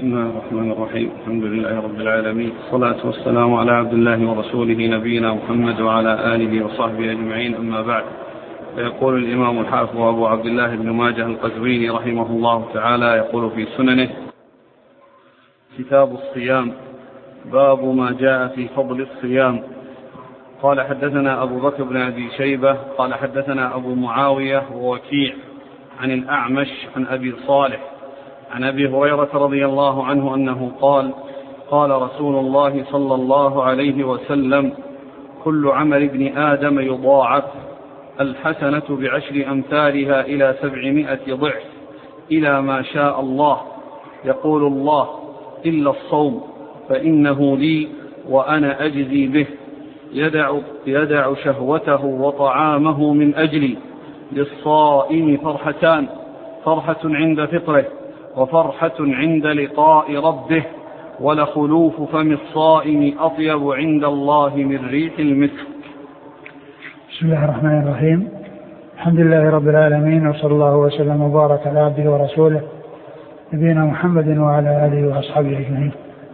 بسم الله الرحمن الرحيم. الحمد لله رب العالمين، الصلاة والسلام على عبد الله ورسوله نبينا محمد وعلى آله وصحبه أجمعين، أما بعد. فيقول الإمام الحافظ أبو عبد الله بن ماجه القزويني رحمه الله تعالى يقول في سننه: كتاب الصيام، باب ما جاء في فضل الصيام. قال: حدثنا أبو بكر بن أبي شيبة قال: حدثنا أبو معاوية ووكيع عن الأعمش عن أبي صالح عن أبي هريرة رضي الله عنه أنه قال: قال رسول الله صلى الله عليه وسلم: كل عمل ابن آدم يضاعف، الحسنة بعشر أمثالها إلى 700 ضعف إلى ما شاء الله. يقول الله: إلا الصوم فإنه لي وأنا أجزي به. يدع شهوته وطعامه من أجلي. للصائم فرحتان: فرحة عند فطره، وفرحة عند لقاء ربه، ولخلوف فم الصائم أطيب عند الله من ريح المسك. بسم الله الرحمن الرحيم. الحمد لله رب العالمين، وصلى الله وسلم وبارك على عبده ورسوله نبينا محمد وعلى آله وأصحابه أجمعين.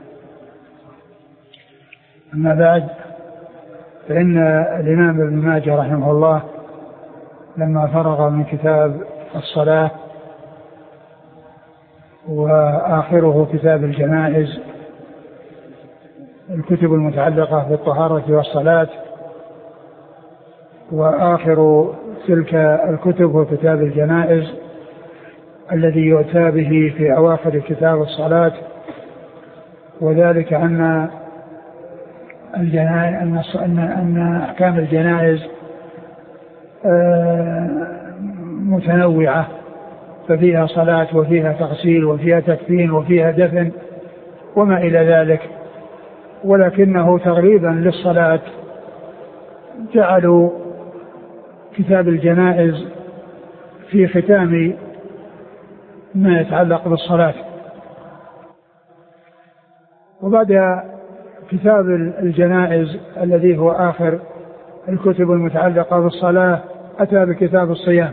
أما بعد، فإن الإمام ابن ماجه رحمه الله لما فرغ من كتاب الصلاة وآخره كتاب الجنائز، الكتب المتعلقة بالطهارة والصلاة، وآخر تلك الكتب هو كتاب الجنائز الذي يؤتى به في أواخر كتاب الصلاة. وذلك أن أحكام الجنائز متنوعة، ففيها صلاة وفيها تغسيل وفيها تكفين وفيها دفن وما إلى ذلك، ولكنه تغليبا للصلاة جعلوا كتاب الجنائز في ختام ما يتعلق بالصلاة. وبعد كتاب الجنائز الذي هو آخر الكتب المتعلقة بالصلاة أتى بكتاب الصيام.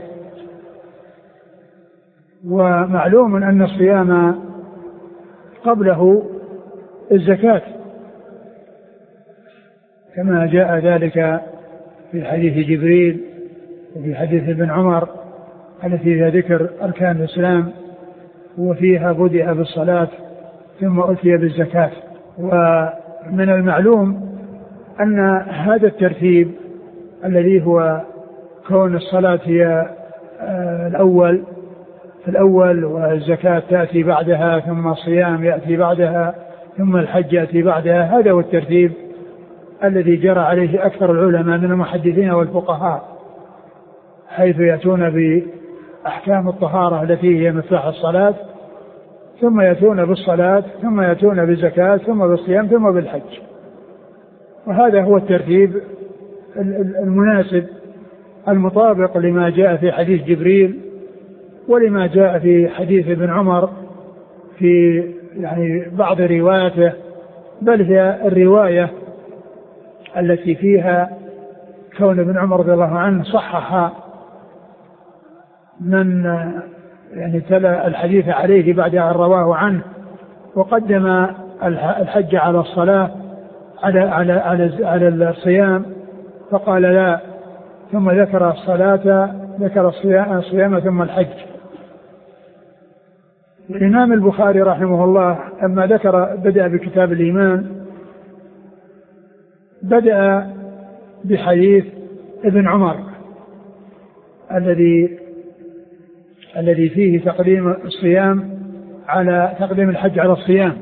ومعلوم أن الصيام قبله الزكاة، كما جاء ذلك في حديث جبريل وفي حديث ابن عمر التي فيها ذكر أركان الإسلام، وفيها بدأ بالصلاة ثم أتي بالزكاة. ومن المعلوم أن هذا الترتيب الذي هو كون الصلاة هي الأول والزكاة تأتي بعدها، ثم الصيام يأتي بعدها، ثم الحج يأتي بعدها، هذا هو الترتيب الذي جرى عليه أكثر العلماء من المحدثين والفقهاء، حيث يأتون بأحكام الطهارة التي هي مفتاح الصلاة، ثم يأتون بالصلاة، ثم يأتون بالزكاة، ثم بالصيام، ثم بالحج. وهذا هو الترتيب المناسب المطابق لما جاء في حديث جبريل ولما جاء في حديث ابن عمر في بعض رواياته، بل هي الرواية التي فيها كون ابن عمر رضي الله عنه صحح من تلا الحديث عليه بعد أن رواه عنه، وقدم الحج على الصلاة على الصيام، فقال لا، ثم ذكر الصلاة، ذكر الصيام ثم الحج. الإمام البخاري رحمه الله أما بدأ بكتاب الإيمان، بدأ بحديث ابن عمر الذي فيه تقديم الحج على الصيام.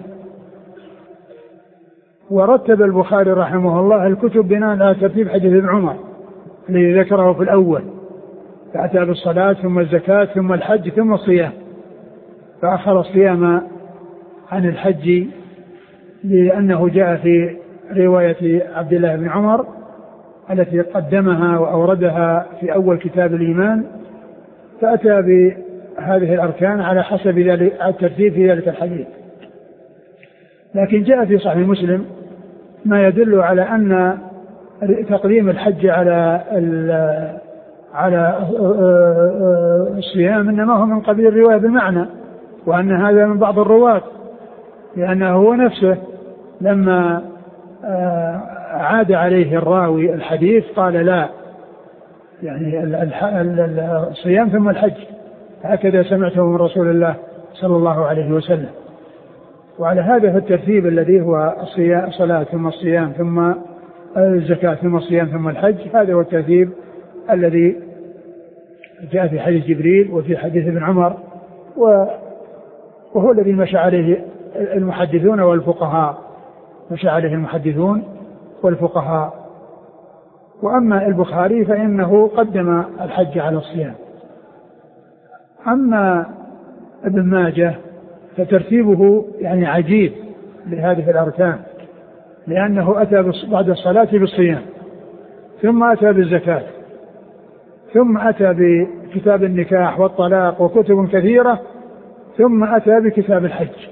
ورتب البخاري رحمه الله الكتب بناء على ترتيب حديث ابن عمر الذي ذكره في الأول، فأتى بالصلاة ثم الزكاة ثم الحج ثم الصيام، فأخر الصيام عن الحج لأنه جاء في رواية عبد الله بن عمر التي قدمها وأوردها في أول كتاب الإيمان، فأتى بهذه الأركان على حسب الترتيب في ذلك الحديث. لكن جاء في صحيح مسلم ما يدل على أن تقديم الحج على الصيام إنما هو من قبيل الرواية بالمعنى، وأن هذا من بعض الرواة لأنه هو نفسه لما عاد عليه الراوي الحديث قال لا، يعني الصيام ثم الحج، هكذا سمعته من رسول الله صلى الله عليه وسلم. وعلى هذا فالترتيب الذي هو الصلاة ثم الصيام ثم الزكاة ثم الصيام ثم الحج، هذا هو الترتيب الذي جاء في حديث جبريل وفي حديث ابن عمر، وهو الذي مشى عليه المحدثون والفقهاء، مشى عليه المحدثون والفقهاء. وأما البخاري فإنه قدم الحج على الصيام. أما ابن ماجه فترتيبه يعني عجيب لهذه الأركان، لأنه أتى بعد الصلاة بالصيام، ثم أتى بالزكاة، ثم أتى بكتاب النكاح والطلاق وكتب كثيرة، ثم أتى بكتاب الحج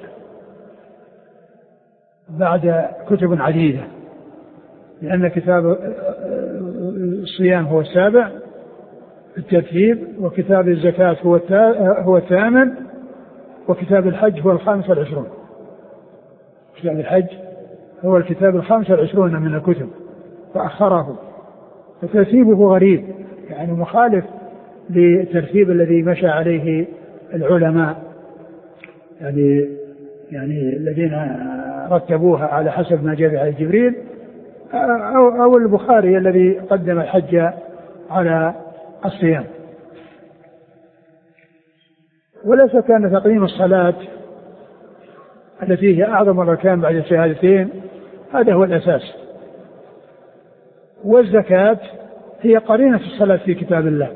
بعد كتب عديدة، لأن كتاب الصيام هو السابع الترتيب، وكتاب الزكاة هو الثامن، وكتاب الحج هو الخامس والعشرون. كتاب الحج هو الكتاب الخامس والعشرون من الكتب فأخره، فترتيبه غريب يعني مخالف للترتيب الذي مشى عليه العلماء يعني الذين رتبوها على حسب ما جاء على جبريل، أو البخاري الذي قدم الحج على الصيام. ولا شك أن تقديم الصلاة التي هي أعظم الأركان بعد الشهادتين هذا هو الأساس، والزكاة هي قرينة الصلاة في كتاب الله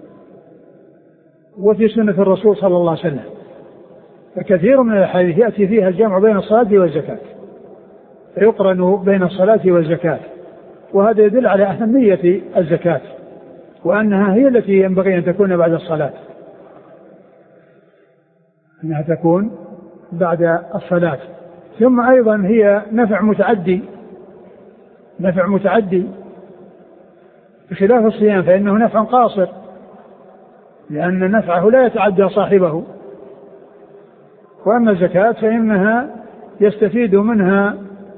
وفي سنة الرسول صلى الله عليه وسلم، فكثير من الحديث يأتي فيها الجمع بين الصلاة والزكاة، فيقرن بين الصلاة والزكاة، وهذا يدل على أهمية الزكاة وأنها هي التي ينبغي أن تكون بعد الصلاة، أنها تكون بعد الصلاة. ثم أيضا هي نفع متعدي بخلاف الصيام فإنه نفع قاصر، لأن نفعه لا يتعدى صاحبه. وأما الزكاة فإنها يستفيد منها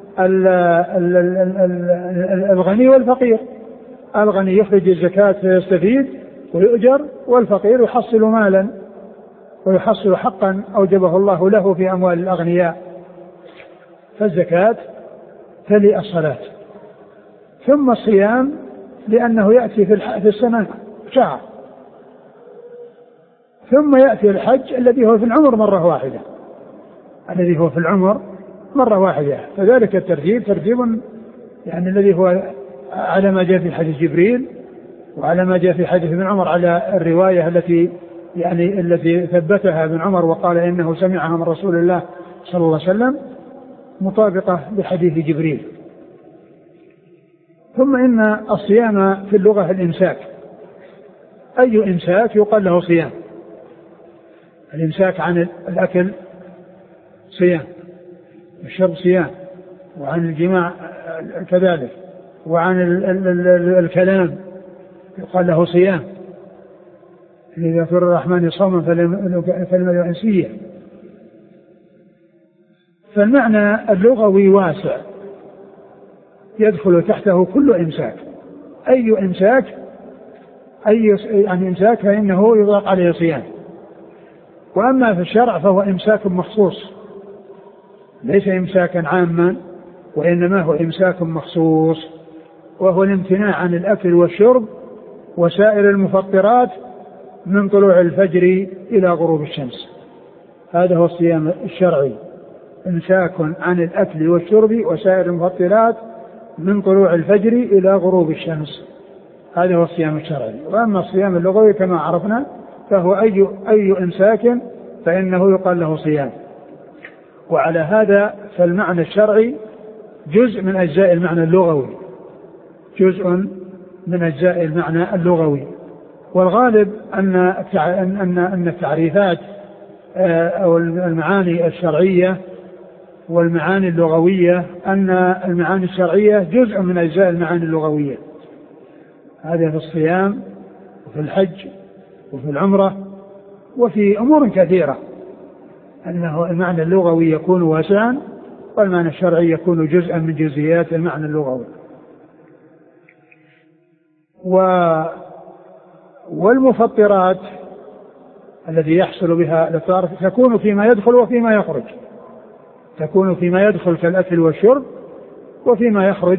الغني والفقير، الغني يخرج الزكاة فيستفيد ويؤجر، والفقير يحصل مالا ويحصل حقا أوجبه الله له في أموال الأغنياء. فالزكاة تلي الصلاة، ثم الصيام لأنه يأتي في السنة شهر، ثم يأتي الحج الذي هو في العمر مرة واحدة، فذلك الترتيب ترتيب يعني الذي هو على ما جاء في حديث جبريل وعلى ما جاء في حديث ابن عمر، على الرواية التي ثبتها ابن عمر وقال إنه سمعها من رسول الله صلى الله عليه وسلم، مطابقة بحديث جبريل. ثم إن الصيام في اللغة الإمساك، أي إمساك يقال له صيام. الإمساك عن الأكل صيام، الشرب صيام، وعن الجماع كذلك، وعن الكلام يقال له صيام. إذا ذكر الرحمن صوما فلم ينسيه. فالمعنى اللغوي واسع يدخل تحته كل إمساك، أي إمساك يعني إمساك فإنه يطلق عليه صيام. وأما في الشرع فهو إمساك مخصوص، ليس إمساكا عاما، وإنما هو إمساك مخصوص، وهو الامتناع عن الأكل والشرب وسائر المفطرات من طلوع الفجر إلى غروب الشمس. هذا هو الصيام الشرعي، إمساك عن الأكل والشرب وسائر المفطرات من طلوع الفجر إلى غروب الشمس، هذا هو الصيام الشرعي. وأما الصيام اللغوي كما عرفنا فهو أي إمساك فإنه يقال له صيام. وعلى هذا فالمعنى الشرعي جزء من أجزاء المعنى اللغوي، والغالب أن التعريفات أو المعاني الشرعية والمعاني اللغوية، أن المعاني الشرعية جزء من أجزاء المعاني اللغوية. هذا في الصيام وفي الحج وفي العمرة وفي أمور كثيرة. أنه المعنى اللغوي يكون واسعا، والمعنى الشرعي يكون جزءا من جزئيات المعنى اللغوي. والمفطرات الذي يحصل بها الاضطرار تكون فيما يدخل وفيما يخرج، تكون فيما يدخل كالأكل والشرب، وفيما يخرج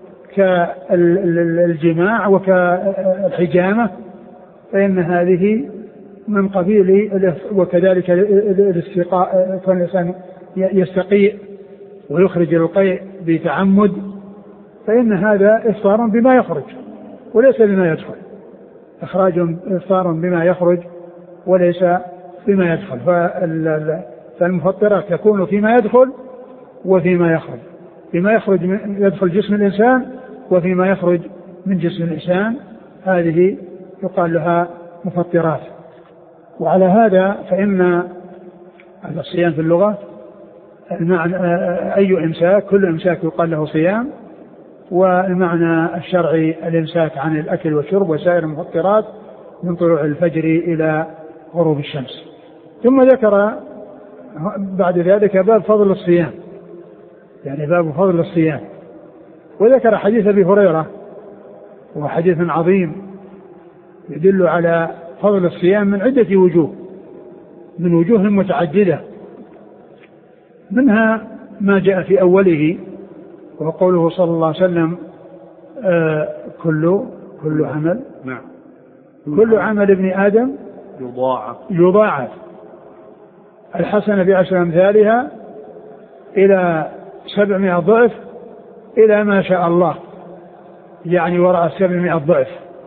كالجماع وكالحجامة، فإن هذه من قبيل، وكذلك الاستقاء، فالإنسان يستقيء ويخرج القيء بتعمد، فإن هذا إفطار بما يخرج وليس بما يدخل، إخراج إفطار بما يخرج وليس بما يدخل. فالمفطرات تكون فيما يدخل وفيما يخرج، فيما يخرج يدخل جسم الإنسان وفيما يخرج من جسم الإنسان، هذه يقال لها مفطرات. وعلى هذا فإن الصيام في اللغة المعنى أي إمساك، كل إمساك يقال له صيام، والمعنى الشرعي الإمساك عن الأكل والشرب وسائر المفطرات من طلوع الفجر إلى غروب الشمس. ثم ذكر بعد ذلك باب فضل الصيام، يعني باب فضل الصيام، وذكر حديث أبي هريرة، وهو حديث عظيم يدل على فضل الصيام من عدة وجوه، من وجوه متعددة، منها ما جاء في أوله وقوله صلى الله عليه وسلم كل عمل، نعم، كل عمل ابن آدم يضاعف الحسنة بعشر أمثالها إلى 700 ضعف إلى ما شاء الله، يعني وراء 700 ضعف.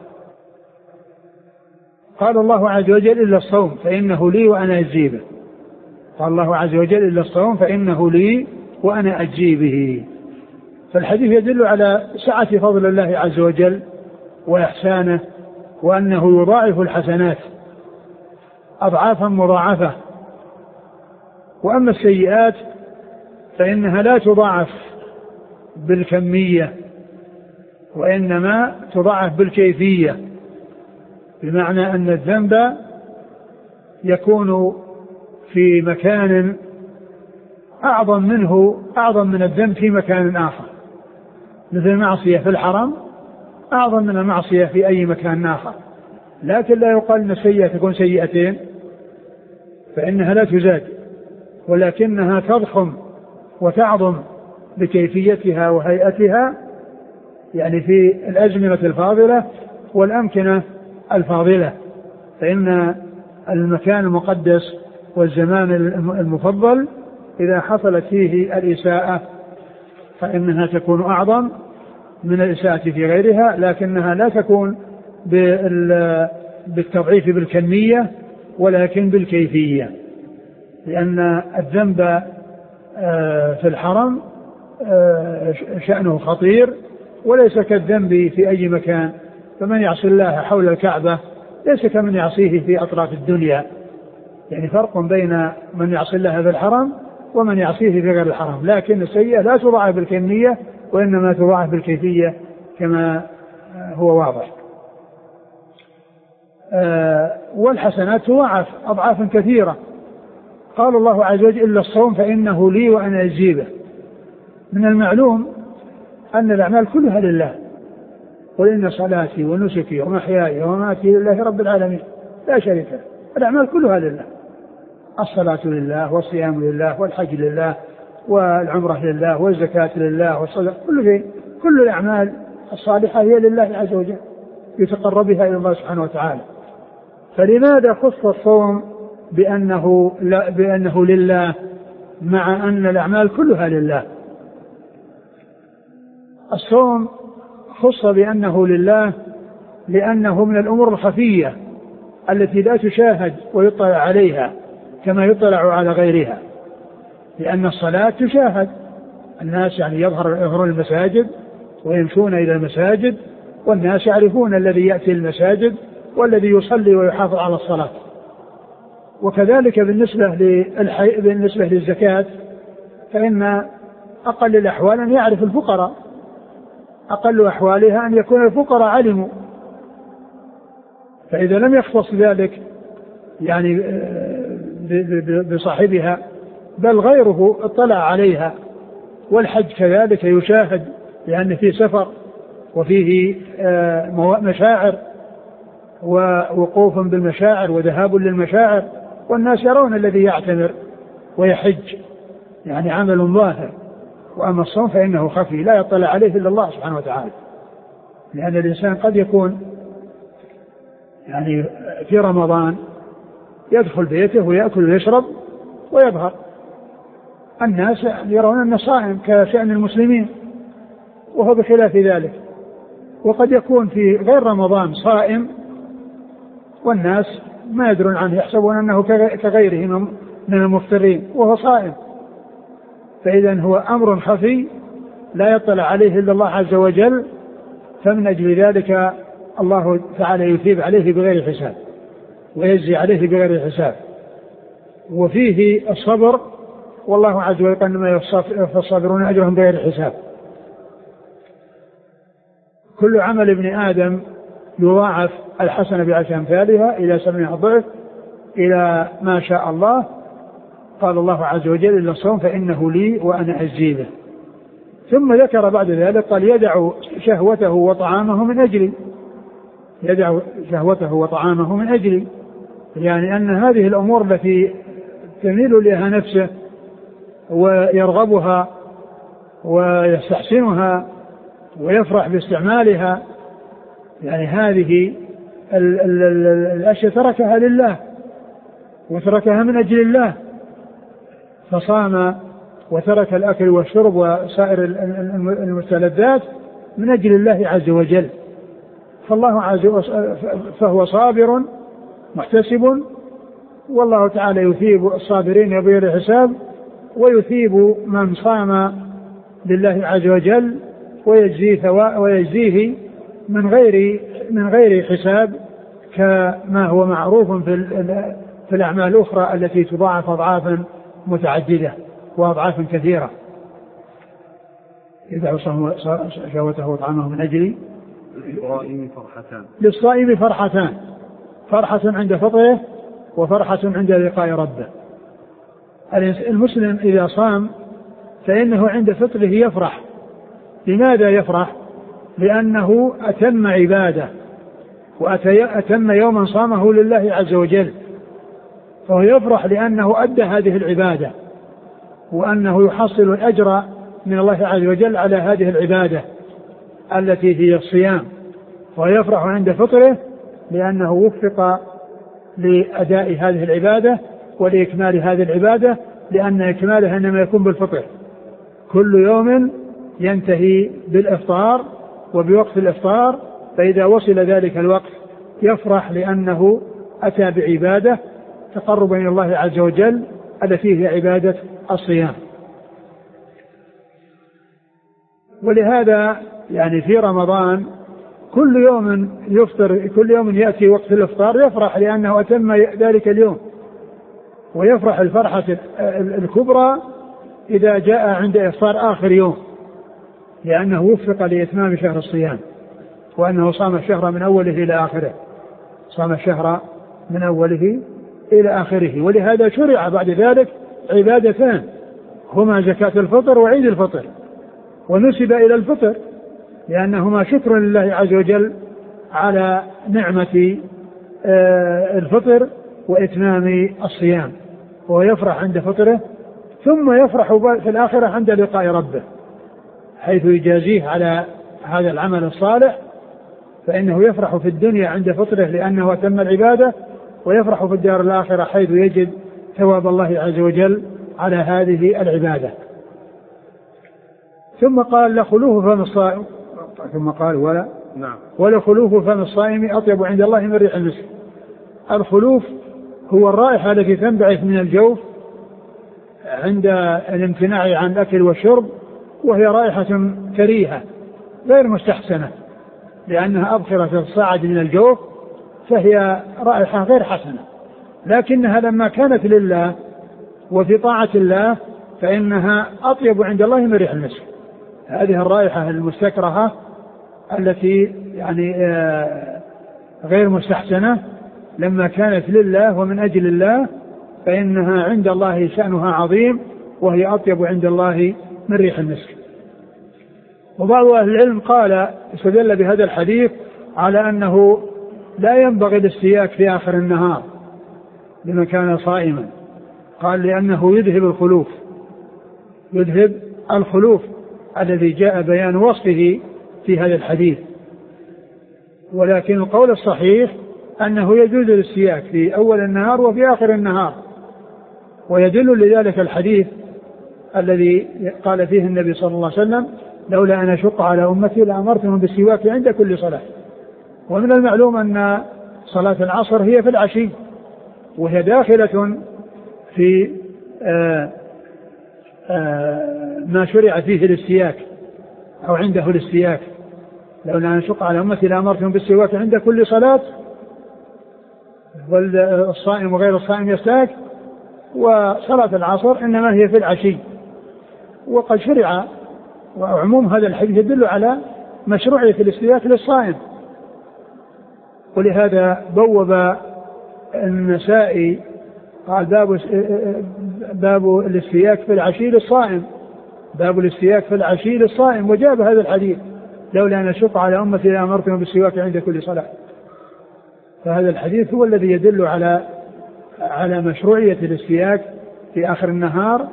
قال الله عز وجل إلا الصوم فإنه لي وأنا أجزي به، قال الله عز وجل إلا الصوم فإنه لي وأنا أجزي به. فالحديث يدل على سعة فضل الله عز وجل وإحسانه، وأنه يضاعف الحسنات أضعافا مضاعفة. وأما السيئات فإنها لا تضاعف بالكمية، وإنما تضاعف بالكيفية، بمعنى أن الذنب يكون في مكان أعظم من الذنب في مكان آخر، مثل المعصية في الحرم أعظم من المعصية في أي مكان آخر، لكن لا يقال أن السيئة تكون سيئتين، فإنها لا تزاد، ولكنها تضخم وتعظم بكيفيتها وهيئتها، يعني في الأزمنة الفاضلة والأمكنة الفاضلة. فإن المكان المقدس والزمان المفضل إذا حصلت فيه الإساءة فإنها تكون أعظم من الإساءة في غيرها، لكنها لا تكون بالتضعيف بالكمية ولكن بالكيفية، لأن الذنب في الحرم شأنه خطير وليس كالذنب في أي مكان. فمن يعصي الله حول الكعبة ليس كمن يعصيه في أطراف الدنيا، يعني فرق بين من يعصي الله في الحرم ومن يعصيه في غير الحرم. لكن السيئة لا تضاعف بالكمية وإنما تضاعف بالكيفية كما هو واضح. والحسنات تضاعف أضعافا كثيرة. قال الله عز وجل إلا الصوم فإنه لي وأنا أجزي به. من المعلوم أن الأعمال كلها لله، قل إن صلاتي ونسكي ومحياي ومماتي لله رب العالمين لا شريك له. الأعمال كلها لله، الصلاة لله والصيام لله والحج لله والعمرة لله والزكاة لله والصدقة، كل الأعمال الصالحة هي لله عز وجل يتقربها إلى الله سبحانه وتعالى. فلماذا خص الصوم بأنه لله مع أن الأعمال كلها لله؟ الصوم خص بأنه لله لأنه من الأمور الخفية التي لا تشاهد ويطلع عليها كما يطلع على غيرها، لأن الصلاة تشاهد، الناس يعني يظهرون المساجد ويمشون إلى المساجد، والناس يعرفون الذي يأتي المساجد والذي يصلي ويحافظ على الصلاة. وكذلك بالنسبة للزكاة، فإن أقل الأحوال أن يعرف الفقراء، أقل أحوالها أن يكون الفقراء علموا. فإذا لم يختص ذلك يعني بصاحبها، بل غيره اطلع عليها. والحج كذلك يشاهد، لأن فيه سفر وفيه مشاعر ووقوف بالمشاعر وذهاب للمشاعر، والناس يرون الذي يعتمر ويحج يعني عمل ظاهر. وأما الصوم فإنه خفي لا يطلع عليه إلا الله سبحانه وتعالى، لأن الإنسان قد يكون يعني في رمضان يدخل بيته ويأكل ويشرب ويظهر، الناس يرون أنه صائم كشأن المسلمين، وهو بخلاف ذلك. وقد يكون في غير رمضان صائم والناس ما يدرون عنه، يحسبون أنه كغيره من المفطرين وهو صائم. فإذا هو أمر خفي لا يطلع عليه إلا الله عز وجل، فمن أجل ذلك الله تعالى يثيب عليه بغير حساب ويجزي عليه بغير حساب. وفيه الصبر، والله عز وجل قال إنما يوفى الصابرون أجرهم بغير حساب. كل عمل ابن آدم يضاعف الحسنة بعشر أمثالها إلى 700 ضعف إلى ما شاء الله. قال الله عز وجل إلا الصوم فإنه لي وأنا أجزي به. ثم ذكر بعد ذلك قال يدع شهوته وطعامه من أجلي، يدع شهوته وطعامه من أجلي، يعني أن هذه الأمور التي تميل إليها نفسه ويرغبها ويستحسنها ويفرح باستعمالها، يعني هذه الأشياء تركها لله وتركها من أجل الله، فصام وترك الأكل والشرب وسائر المستلذات من أجل الله عز وجل. فهو صابر محتسب، والله تعالى يثيب الصابرين بغير حساب، ويثيب من صام لله عز وجل ويجزيه من غير حساب، كما هو معروف في الأعمال الأخرى التي تضاعف أضعافا متعددة وأضعافا كثيرة. يدع شهوته وطعامه من أجلي. للصائم فرحتان، فرحة عند فطره وفرحة عند لقاء ربه. المسلم إذا صام فإنه عند فطره يفرح. لماذا يفرح؟ لأنه أتم عبادة وأتم يوما صامه لله عز وجل، فهو يفرح لأنه أدى هذه العبادة وأنه يحصل الأجر من الله عز وجل على هذه العبادة التي هي الصيام. ويفرح عند فطره لأنه وفق لأداء هذه العبادة ولإكمال هذه العبادة، لأن إكمالها إنما يكون بالفطر. كل يوم ينتهي بالإفطار وبوقت الإفطار، فإذا وصل ذلك الوقت يفرح لأنه أتى بعبادة تقربا إلى الله عز وجل التي هي عبادة الصيام. ولهذا يعني في رمضان كل يوم يفطر، كل يوم يأتي وقت الإفطار يفرح لأنه أتم ذلك اليوم، ويفرح الفرحة الكبرى إذا جاء عند إفطار آخر يوم، لأنه وفق لإتمام شهر الصيام، وأنه صام الشهر من أوله إلى آخره، صام الشهر من أوله إلى آخره. ولهذا شرع بعد ذلك عبادتان هما زكاة الفطر وعيد الفطر، ونسب إلى الفطر لأنهما شكر لله عز وجل على نعمة الفطر وإتمام الصيام، وهو يفرح عند فطره، ثم يفرح في الآخرة عند لقاء ربه حيث يجازيه على هذا العمل الصالح. فإنه يفرح في الدنيا عند فطره لأنه أتم العبادة، ويفرح في الدار الآخرة حيث يجد ثواب الله عز وجل على هذه العبادة. ثم قال لخلوف فم الصائم، ثم قال ولخلوف فم الصائم أطيب عند الله من ريح المسك. الخلوف هو الرائحة التي تنبعث من الجوف عند الامتناع عن الأكل والشرب، وهي رائحة كريهة غير مستحسنة لأنها أبخرة الصاعد من الجوف، فهي رائحة غير حسنة، لكنها لما كانت لله وفي طاعة الله فإنها أطيب عند الله من ريح المسك. هذه الرائحة المستكرهة التي يعني غير مستحسنة لما كانت لله ومن أجل الله فإنها عند الله شأنها عظيم، وهي أطيب عند الله من ريح المسك. وبعض أهل العلم قال استدل بهذا الحديث على أنه لا ينبغي الاستياك في آخر النهار لمن كان صائما، قال لأنه يذهب الخلوف الذي جاء بيان وصفه في هذا الحديث. ولكن القول الصحيح أنه يجوز الاستياك في أول النهار وفي آخر النهار، ويدل لذلك الحديث الذي قال فيه النبي صلى الله عليه وسلم: لولا أن أشق على أمتي لأمرتهم بالسواك عند كل صلاة. ومن المعلوم أن صلاة العصر هي في العشي، وهي داخلة في ما شرع فيه الاستياك أو عنده الاستياك. لولا أن أشق على أمتي لأمرتهم بالسواك عند كل صلاة، والصائم وغير الصائم يستاك. وصلاة العصر إنما هي في العشي، وقد شرع. وعموم هذا الحديث يدل على مشروعية الاستياك للصائم. ولهذا بوب النسائي قال باب الاستياك في العشي للصائم، باب الاستياك في العشي للصائم، وجاب هذا الحديث: لولا أن أشق على أمتي لأمرتهم بالسواك عند كل صلاة. فهذا الحديث هو الذي يدل على مشروعية الاستياك في آخر النهار،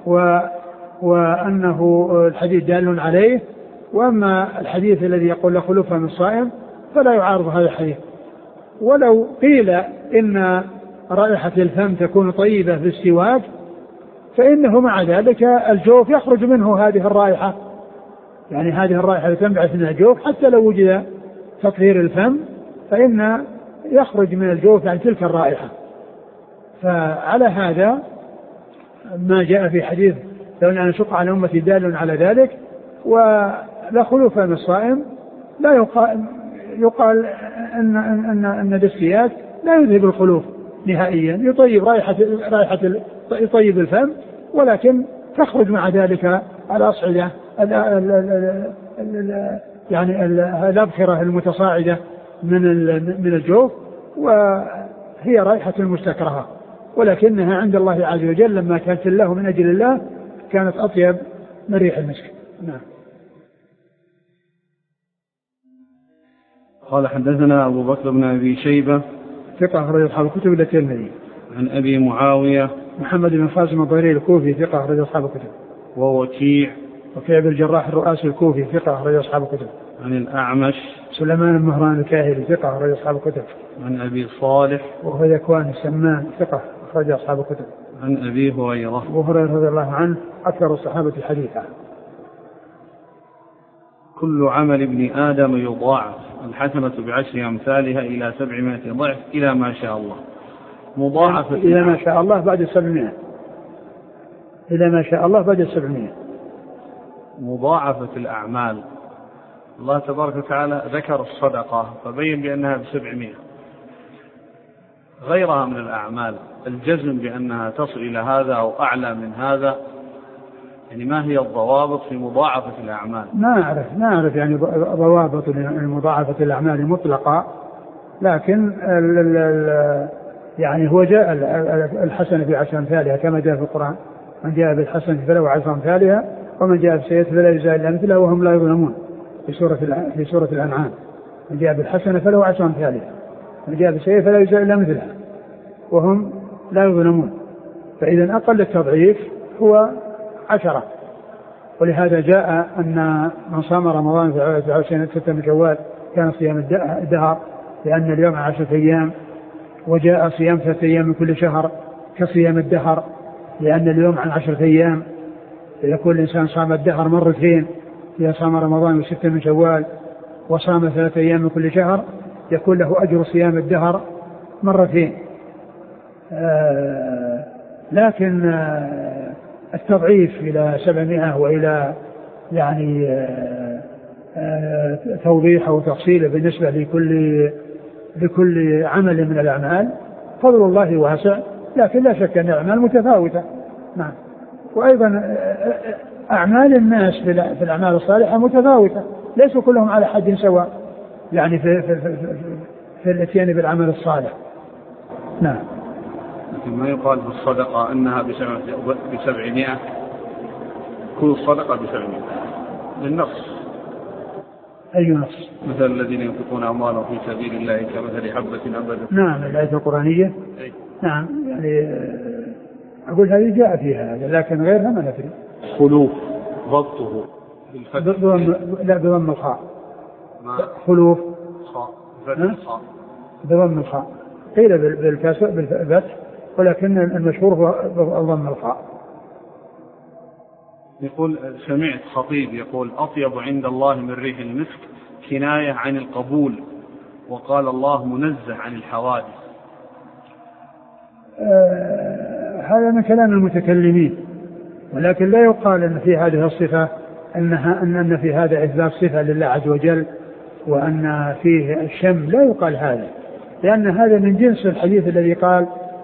وأنه الحديث دال عليه. وأما الحديث الذي يقول لخلوفها من الصائم فلا يعارض هذا الحديث. ولو قيل إن رائحة الفم تكون طيبة في السواك، فإنه مع ذلك الجوف يخرج منه هذه الرائحة، يعني هذه الرائحة التي تنبعث من الجوف حتى لو وجد تطهير الفم فإن يخرج من الجوف عن تلك الرائحة. فعلى هذا ما جاء في حديث لو أن أشق على أمتي دال على ذلك. ولا خلوف من الصائم لا يقال أن الاستياك لا يذهب الخلوف نهائيا، يطيب يطيب الفم، ولكن تخرج مع ذلك الأصعدة يعني الأبخرة المتصاعدة من الجوف، وهي رائحة مستكرهة، ولكنها عند الله عز وجل لما كانت الله من أجل الله كانت أطيب من ريح المسك. نعم. قال حدثنا أبو بكر بن أبي شيبة ثقة أخرج أصحاب الكتب إلا الترمذي. عن أبي معاوية محمد بن خازم الضريري الكوفي ثقة أخرج أصحاب الكتب. ووكيع بن الجراح الرؤاسي الكوفي ثقة أخرج أصحاب الكتب. عن الأعمش سليمان بن مهران الكاهلي ثقة أخرج أصحاب الكتب. عن أبي صالح وهو ذكوان السمان ثقة أخرج أصحاب الكتب. عن أبي هريرة. أبو هريرة رضي الله عنه أكثر الصحابة حديثا. كل عمل ابن آدم يضاعف، الحسنة بعشر أمثالها إلى 700 ضعف إلى ما شاء الله. مضاعفة إلى ما شاء الله بعد 700. إلى ما شاء الله بعد 700. مضاعفة الأعمال. الله تبارك وتعالى ذكر الصدقة فبين بأنها ب700. غيرها من الأعمال الجزم بأنها تصل إلى هذا أو أعلى من هذا، يعني ما هي الضوابط في مضاعفة الأعمال؟ ما أعرف يعني ضوابط لمضاعفة الأعمال مطلقة، لكن يعني هو جاء الحسنة بعشر أمثالها كما جاء في القرآن: من جاء بالحسنة فله عشر أمثالها ومن جاء بالسيئة فلا يجزى إلا مثلها وهم لا يظلمون، في سورة الأنعام. من جاء بالحسنة فله عشر أمثالها من جاء بالسيئة فلا يجزى إلا مثلها وهم لا يظلمون. فإذا أقل التضعيف هو 10. ولهذا جاء أن من صام رمضان في 6 من شوال كان صيام الدهر، لأن اليوم 10 أيام. وجاء صيام 3 أيام من كل شهر كصيام الدهر، لأن اليوم عن 10 أيام. يكون الإنسان صام الدهر مرتين، إذا صام رمضان و6 من شوال وصام 3 أيام من كل شهر يكون له أجر صيام الدهر مرتين. لكن التضعيف إلى 700 وإلى يعني توضيح أو تفصيل بالنسبة لكل عمل من الأعمال فضل الله واسع، لكن لا شك أن الأعمال متفاوتة. نعم. وأيضا أعمال الناس في الأعمال الصالحة متفاوتة، ليسوا كلهم على حد سواء يعني في الاتيان بالعمل الصالح. نعم. ما يقال في الصدقة أنها ب700، كل الصدقة ب700 للنص. أي نص؟ مثل الذين ينفقون أموالهم في سبيل الله كمثل حبة أنبتت. نعم الآية القرآنية. نعم يعني أقول هذه جاء فيها هذا، لكن غيرها ما ندري. خلوف ضبطه لا بضم الخاء. خلوف بضم الخاء، قيل بالفتح، ولكن المشهور هو ضم الخاء. يقول سمعت خطيب يقول أطيب عند الله من ريح المسك كناية عن القبول، وقال الله منزه عن الحوادث. هذا من كلام المتكلمين، ولكن لا يقال أن في هذه الصفة أن في هذا إثبات صفة لله عز وجل وأن فيه الشم، لا يقال هذا، لأن هذا من جنس الحديث الذي قال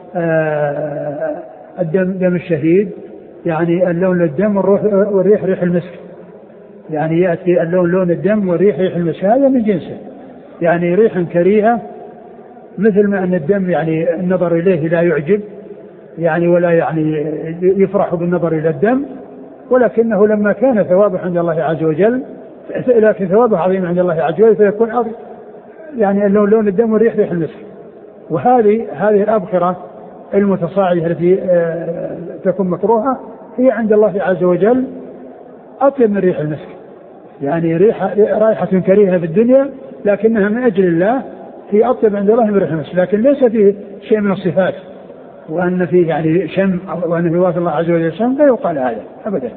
دم الشهيد، يعني اللون الدم والريح ريح المسك، يعني يأتي اللون لون الدم والريح ريح المسك، هذا من جنسه، يعني ريح كريهة، مثل ما أن الدم يعني النظر إليه لا يعجب يعني ولا يعني يفرح بالنظر إلى الدم، ولكنه لما كان ثوابه عند الله عز وجل، لكن ثوابه عظيم عند الله عز وجل، فيكون عظيم يعني اللون لون الدم والريح ريح المسك. وهذه الأبخرة المتصاعدة التي تكون مكروهة هي عند الله عز وجل أطيب من ريح المسك، يعني رائحة كريهة في الدنيا لكنها من أجل الله هي أطيب عند الله من ريح المسك، لكن ليس فيه شيء من الصفات وأن فيه يعني شم وأن في واسط الله عز وجل شم، لا يقال هذا أبدا.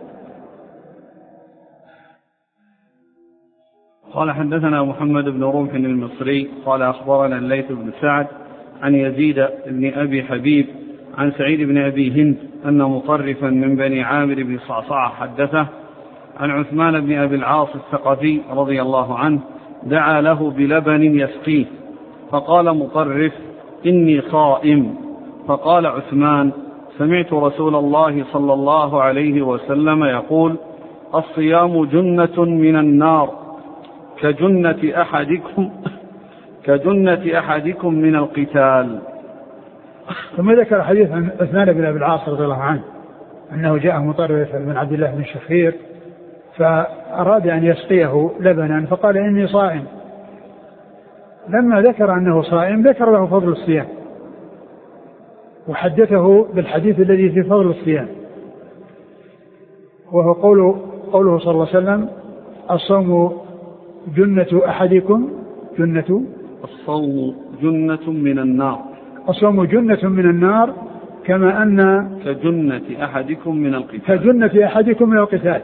قال حدثنا محمد بن رمح المصري قال أخبرنا الليث بن سعد عن يزيد بن أبي حبيب عن سعيد بن أبي هند أن مطرفا من بني عامر بن صعصعة حدثه عن عثمان بن أبي العاص الثقفي رضي الله عنه دعا له بلبن يسقيه، فقال مطرف إني صائم، فقال عثمان سمعت رسول الله صلى الله عليه وسلم يقول الصيام جنة من النار كجنة أحدكم من القتال. ثم ذكر حديث عن عثمان بن أبي العاص رضي الله عنه أنه جاءه مطرف بن عبد الله بن الشخير فأراد أن يسقيه لبنا، فقال إني صائم. لما ذكر أنه صائم ذكر له فضل الصيام وحدثه بالحديث الذي في فضل الصيام، وهو قوله صلى الله عليه وسلم الصوم جنة أحدكم الصوم جنة من النار، الصوم جنة من النار كما أن كجنة أحدكم من القتال، كجنة أحدكم من القتال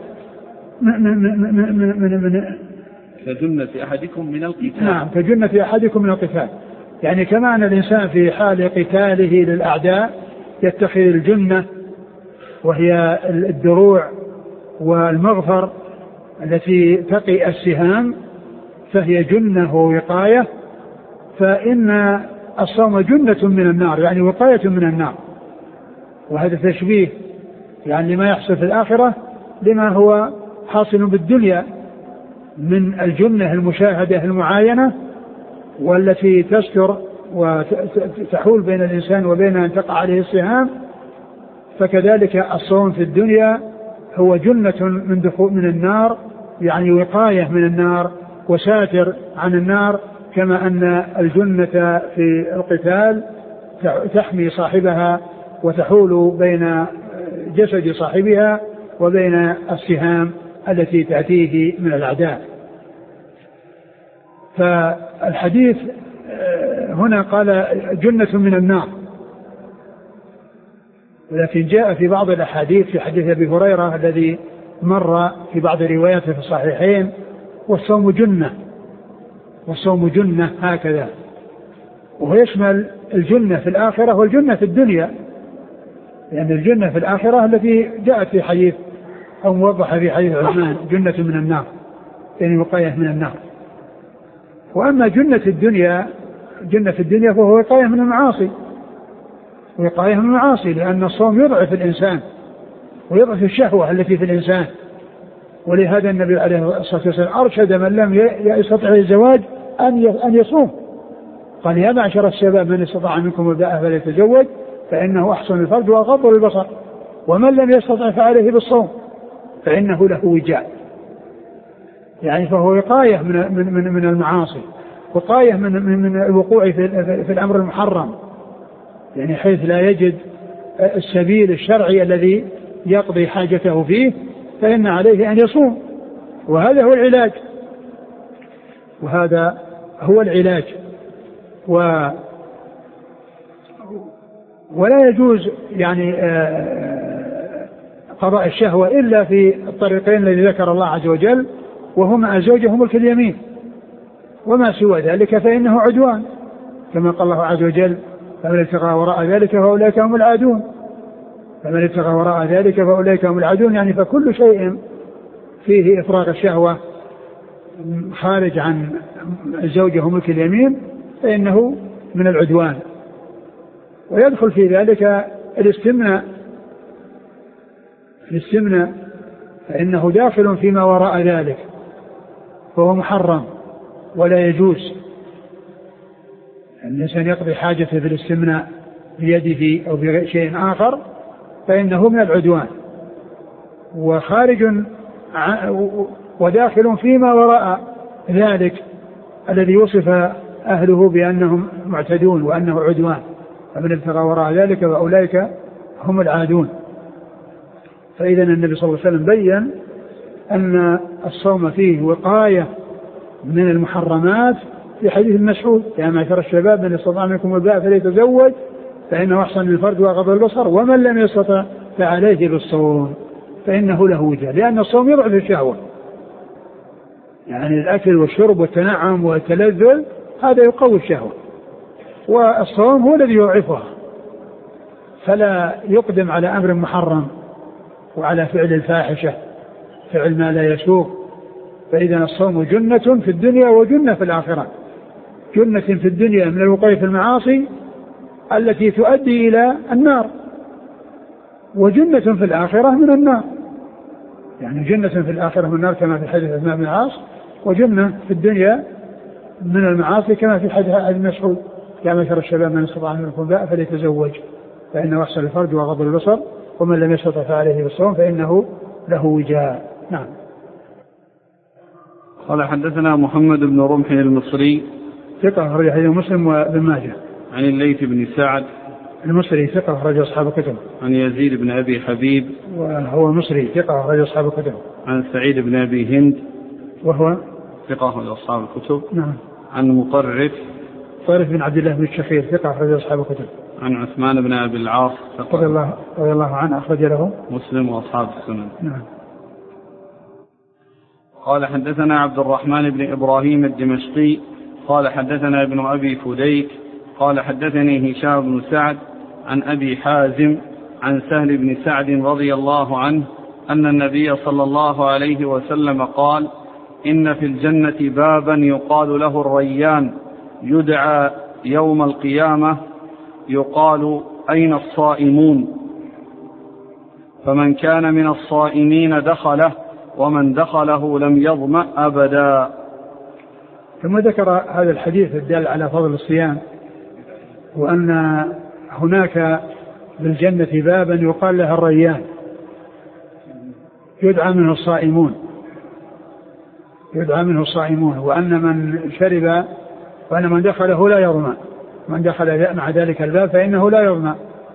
كجنة أحدكم من القتال. نعم كجنة أحدكم من القتال، يعني كما أن الإنسان في حال قتاله للأعداء يتخذ الجنة وهي الدروع والمغفر التي تقي السهام فهي جنة ووقاية، فإن الصوم جنة من النار يعني وقاية من النار، وهذا تشبيه يعني لما يحصل في الآخرة لما هو حاصل بالدنيا من الجنة المشاهدة المعاينة والتي تستر وتحول بين الإنسان وبين أن تقع عليه السهام، فكذلك الصوم في الدنيا هو جنة من دخول من النار، يعني وقاية من النار وساتر عن النار، كما أن الجنة في القتال تحمي صاحبها وتحول بين جسد صاحبها وبين السهام التي تأتيه من الأعداء. فالحديث هنا قال جنة من النار، ولكن جاء في بعض الأحاديث في حديث أبي هريرة الذي مر في بعض الروايات في الصحيحين والصوم جنة هكذا، وهو يشمل الجنة في الآخرة والجنة في الدنيا، لأن الجنة في الآخرة التي جاءت في حديث أو موضح في حديث عثمان جنة من النار يعني وقاية من النار. وأما جنة في الدنيا فهو وقاية من المعاصي، لأن الصوم يضعف الإنسان ويضعف الشهوة التي في الإنسان، ولهذا النبي عليه الصلاة والسلام أرشد من لم يستطع الزواج أن يصوم، قال يا معشر الشباب من استطاع منكم الباءة فليتزوج فإنه أحسن الفرج وأغض البصر، ومن لم يستطع فعليه بالصوم فإنه له وجاء. يعني فهو وقاية من المعاصي، وقاية من الوقوع في الأمر المحرم، يعني حيث لا يجد السبيل الشرعي الذي يقضي حاجته فيه فإن عليه أن يصوم، وهذا هو العلاج، وهذا هو العلاج. ولا يجوز يعني قضاء الشهوة إلا في الطريقين الذي ذكر الله عز وجل، وهما أزواجه ملك اليمين، وما سوى ذلك فإنه عدوان، كما قال الله عز وجل: فمن ابتغى وراء ذلك فأولئك هم العادون. فمن ابتغى وراء ذلك فأولئك هم العادون، يعني فكل شيء فيه إفراغ الشهوة خارج عن زوجه ملك اليمين فإنه من العدوان. ويدخل في ذلك الاستمناء فإنه داخل فيما وراء ذلك، فهو محرم ولا يجوز. الإنسان يقضي حاجته في الاستمناء بيده أو بشيء آخر فإنه من العدوان، وخارج وداخل فيما وراء ذلك الذي وصف أهله بأنهم معتدون وأنه عدوان. فمن ابتغى وراء ذلك فأولئك هم العادون. فإذا النبي صلى الله عليه وسلم بيّن أن الصوم فيه وقاية من المحرمات في حديث المسعود: يا معشر الشباب من استطاع منكم الباء فليتزوج فإنه أحسن للفرج وأغض البصر، ومن لم يستطع فعليه بالصوم فإنه له وجاء. لأن الصوم يضعف الشهوة، يعني الأكل والشرب والتنعم والتلذذ هذا يقوي الشهوة، والصوم هو الذي يضعفها. فلا يقدم على أمر محرم وعلى فعل الفاحشة، فعل ما لا يسوق. فإذا الصوم جنة في الدنيا وجنة في الآخرة. جنة في الدنيا من الوقوع في المعاصي التي تؤدي إلى النار، وجنة في الآخرة من النار، يعني جنة في الآخرة من النار كما في حديث عثمان بن العاص، وجنة في الدنيا من المعاصي كما في حديث ابن مسعود: يا معشر الشباب من استطاع منكم الباء فليتزوج فإنه أحسن الفرج وغض البصر، ومن لم يستطع فعليه بالصوم فإنه له وجاء. نعم. قال: حدثنا محمد بن رمح المصري ثقة أخرج حديث مسلم وابن ماجه. عن الليث بن سعد المصري ثقة أخرج أصحاب الكتب. عن يزيد بن أبي حبيب وهو مصري ثقة أخرج أصحاب الكتب. عن سعيد بن أبي هند وهو ثقة أخرج أصحاب الكتب. نعم. عن مطرف بن عبد الله بن الشخير ثقة أخرج أصحاب الكتب. عن عثمان بن أبي العاص رضي الله عنه أخرج له مسلم وأصحاب السنن. نعم. قال: حدثنا عبد الرحمن بن إبراهيم الدمشقي قال: حدثنا ابن أبي فديك قال: حدثني هشام بن سعد عن أبي حازم عن سهل بن سعد رضي الله عنه أن النبي صلى الله عليه وسلم قال: إن في الجنة بابا يقال له الريان يدعى يوم القيامة يقال: أين الصائمون؟ فمن كان من الصائمين دخله، ومن دخله لم يظمأ أبدا. ثم ذكر هذا الحديث الدال على فضل الصيام، وأن هناك بالجنة بابا يقال له الريان يدعى منه الصائمون، وأن من شرب وأن من دخله لا يظمأ، من دخل مع ذلك الباب فإنه لا يظمأ.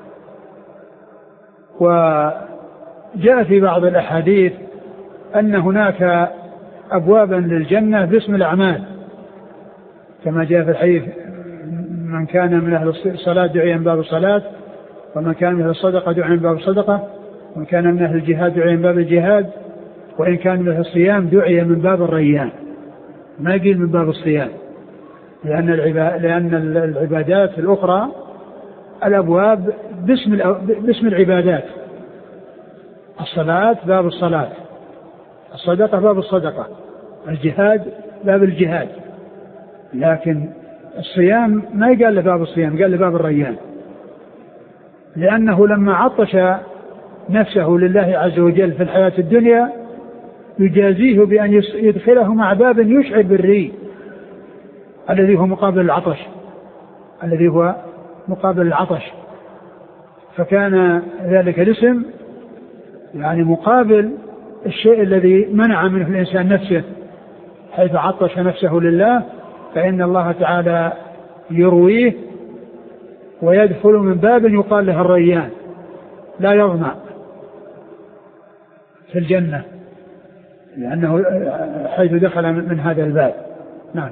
وجاء في بعض الأحاديث أن هناك أبوابا للجنة باسم الأعمال، كما جاء في الحديث: من كان من أهل الصلاة دعي من باب الصلاة، ومن كان من أهل الصدقة دعي من باب الصدقة، ومن كان من أهل الجهاد دعي من باب الجهاد، وإن كان من أهل الصيام دعي من باب الريان. ما قيل من باب الصيام، لأن العبادات الأخرى الأبواب باسم العبادات. الصلاة باب الصلاة، الصدقة باب الصدقة، الجهاد باب الجهاد، لكن الصيام ما قال لباب الصيام، قال لباب الريان، لأنه لما عطش نفسه لله عز وجل في الحياة الدنيا يجازيه بأن يدخله مع باب يشعر بالري الذي هو مقابل العطش، فكان ذلك الاسم يعني مقابل الشيء الذي منع منه الإنسان نفسه، حيث عطش نفسه لله فإن الله تعالى يرويه ويدخل من باب يقال له الريان لا يظمأ في الجنة، لأنه حيث دخل من هذا الباب. نعم.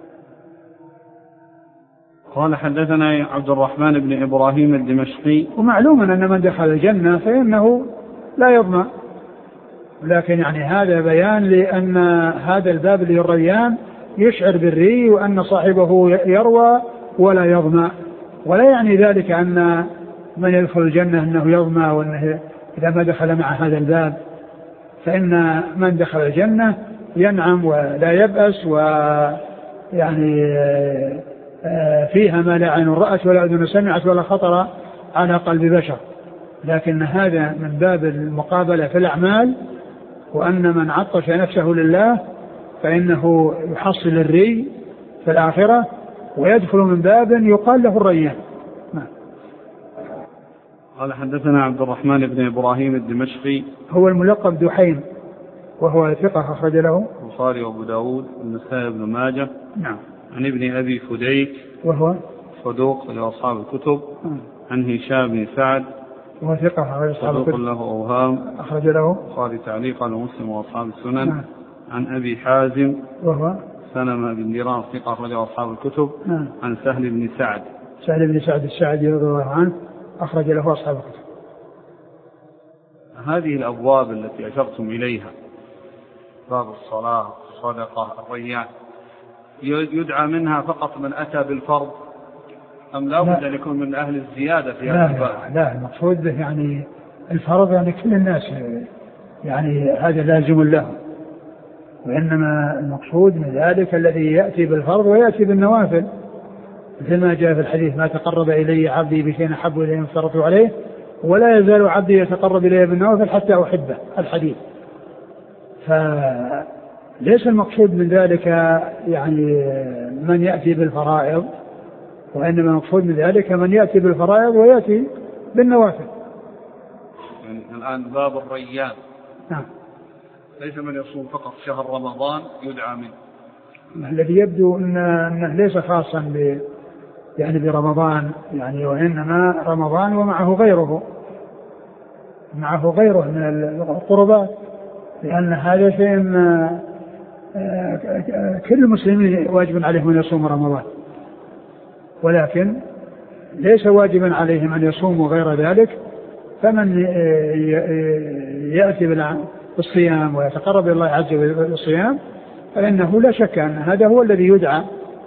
قال حدثنا عبد الرحمن بن إبراهيم الدمشقي. ومعلوم أن من دخل الجنة فإنه لا يظمأ، لكن يعني هذا بيان لأن هذا الباب اللي الريان يشعر بالري وأن صاحبه يروى ولا يظمأ، ولا يعني ذلك أن من يدخل الجنة أنه يظمأ، وأنه إذا ما دخل مع هذا الباب، فإن من دخل الجنة ينعم ولا يبأس، ويعني فيها ما لا عين رأت ولا أذن سمعت ولا خطر على قلب بشر. لكن هذا من باب المقابلة في الأعمال، وأن من عطش نفسه لله فإنه يحصل الري في الآخرة ويدخل من باب يقال له الريان. قال حدثنا عبد الرحمن بن إبراهيم الدمشقي، هو الملقب دحيم، وهو ثقة أخرج له البخاري وأبو داود والنسائي بن ماجه. نعم. عن ابن أبي فديك وهو صدوق لأصحاب الكتب. عن هشام بن سعد وهو ثقة أخرج أصحاب الكتب، صدوق له أوهام أخرج له البخاري تعليقا ومسلم وأصحاب السنن. عن أبي حازم وهو سلمة بن ديران ثقة أخرج أصحاب الكتب. عن سهل بن سعد السعدي رضي الله عنه أخرج له أصحاب الكتب. هذه الأبواب التي أشرتم إليها، باب الصلاة، الصدقة، الريان، يدعى منها فقط من أتى بالفرض أم لا بد أن يكون من أهل الزيادة في هذا الباب؟ لا، المقصود به يعني الفرض يعني كل الناس يعني هذا لازم له، وإنما المقصود من ذلك الذي يأتي بالفرض ويأتي بالنوافل، مثل ما جاء في الحديث: ما تقرب إلي عبدي بشيء أحب إليه مما افترضت عليه ولا يزال عبدي يتقرب إلي بالنوافل حتى أحبه، الحديث. فليس المقصود من ذلك يعني من يأتي بالفرائض، وإنما المقصود من ذلك من يأتي بالفرائض ويأتي بالنوافل. الآن باب الريان. نعم. ليس من يصوم فقط شهر رمضان يدعى منه. الذي يبدو أنه ليس خاصا يعني برمضان، يعني وإنما رمضان ومعه غيره من القربات، لأن هذا شيء كل المسلمين واجب عليهم أن يصوموا رمضان، ولكن ليس واجبا عليهم أن يصوموا غير ذلك. فمن يأتي بالصيام ويتقرب إلى الله عز وجل بالصيام فإنه لا شك أن هذا هو الذي يدعى.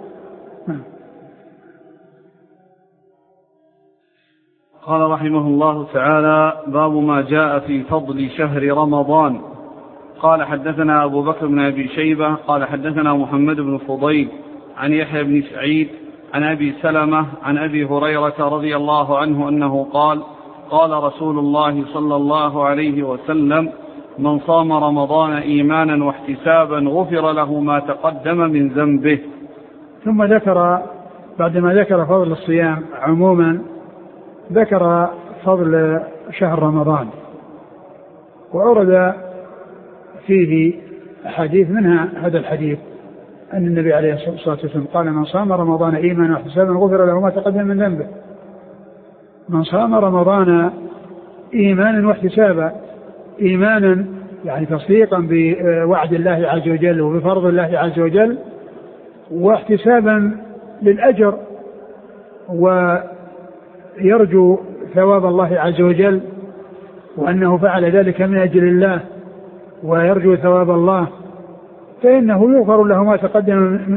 قال رحمه الله تعالى: باب ما جاء في فضل شهر رمضان. قال حدثنا أبو بكر بن أبي شيبة قال حدثنا محمد بن فضيل عن يحيى بن سعيد عن أبي سلمة عن أبي هريرة رضي الله عنه أنه قال: قال رسول الله صلى الله عليه وسلم: من صام رمضان إيمانا واحتسابا غفر له ما تقدم من ذنبه. ثم ذكر بعدما ذكر فضل الصيام عموما ذكر فضل شهر رمضان، وأورد فيه أحاديث، منها هذا الحديث أن النبي عليه الصلاة والسلام قال: من صام رمضان إيمانا واحتسابا غفر له ما تقدم من ذنبه. من صام رمضان إيمانا واحتسابا، إيمانا يعني تصديقا بوعد الله عز وجل وبفرض الله عز وجل، واحتسابا للأجر ويرجو ثواب الله عز وجل، وأنه فعل ذلك من أجل الله ويرجو ثواب الله، فإنه يغفر له ما تقدم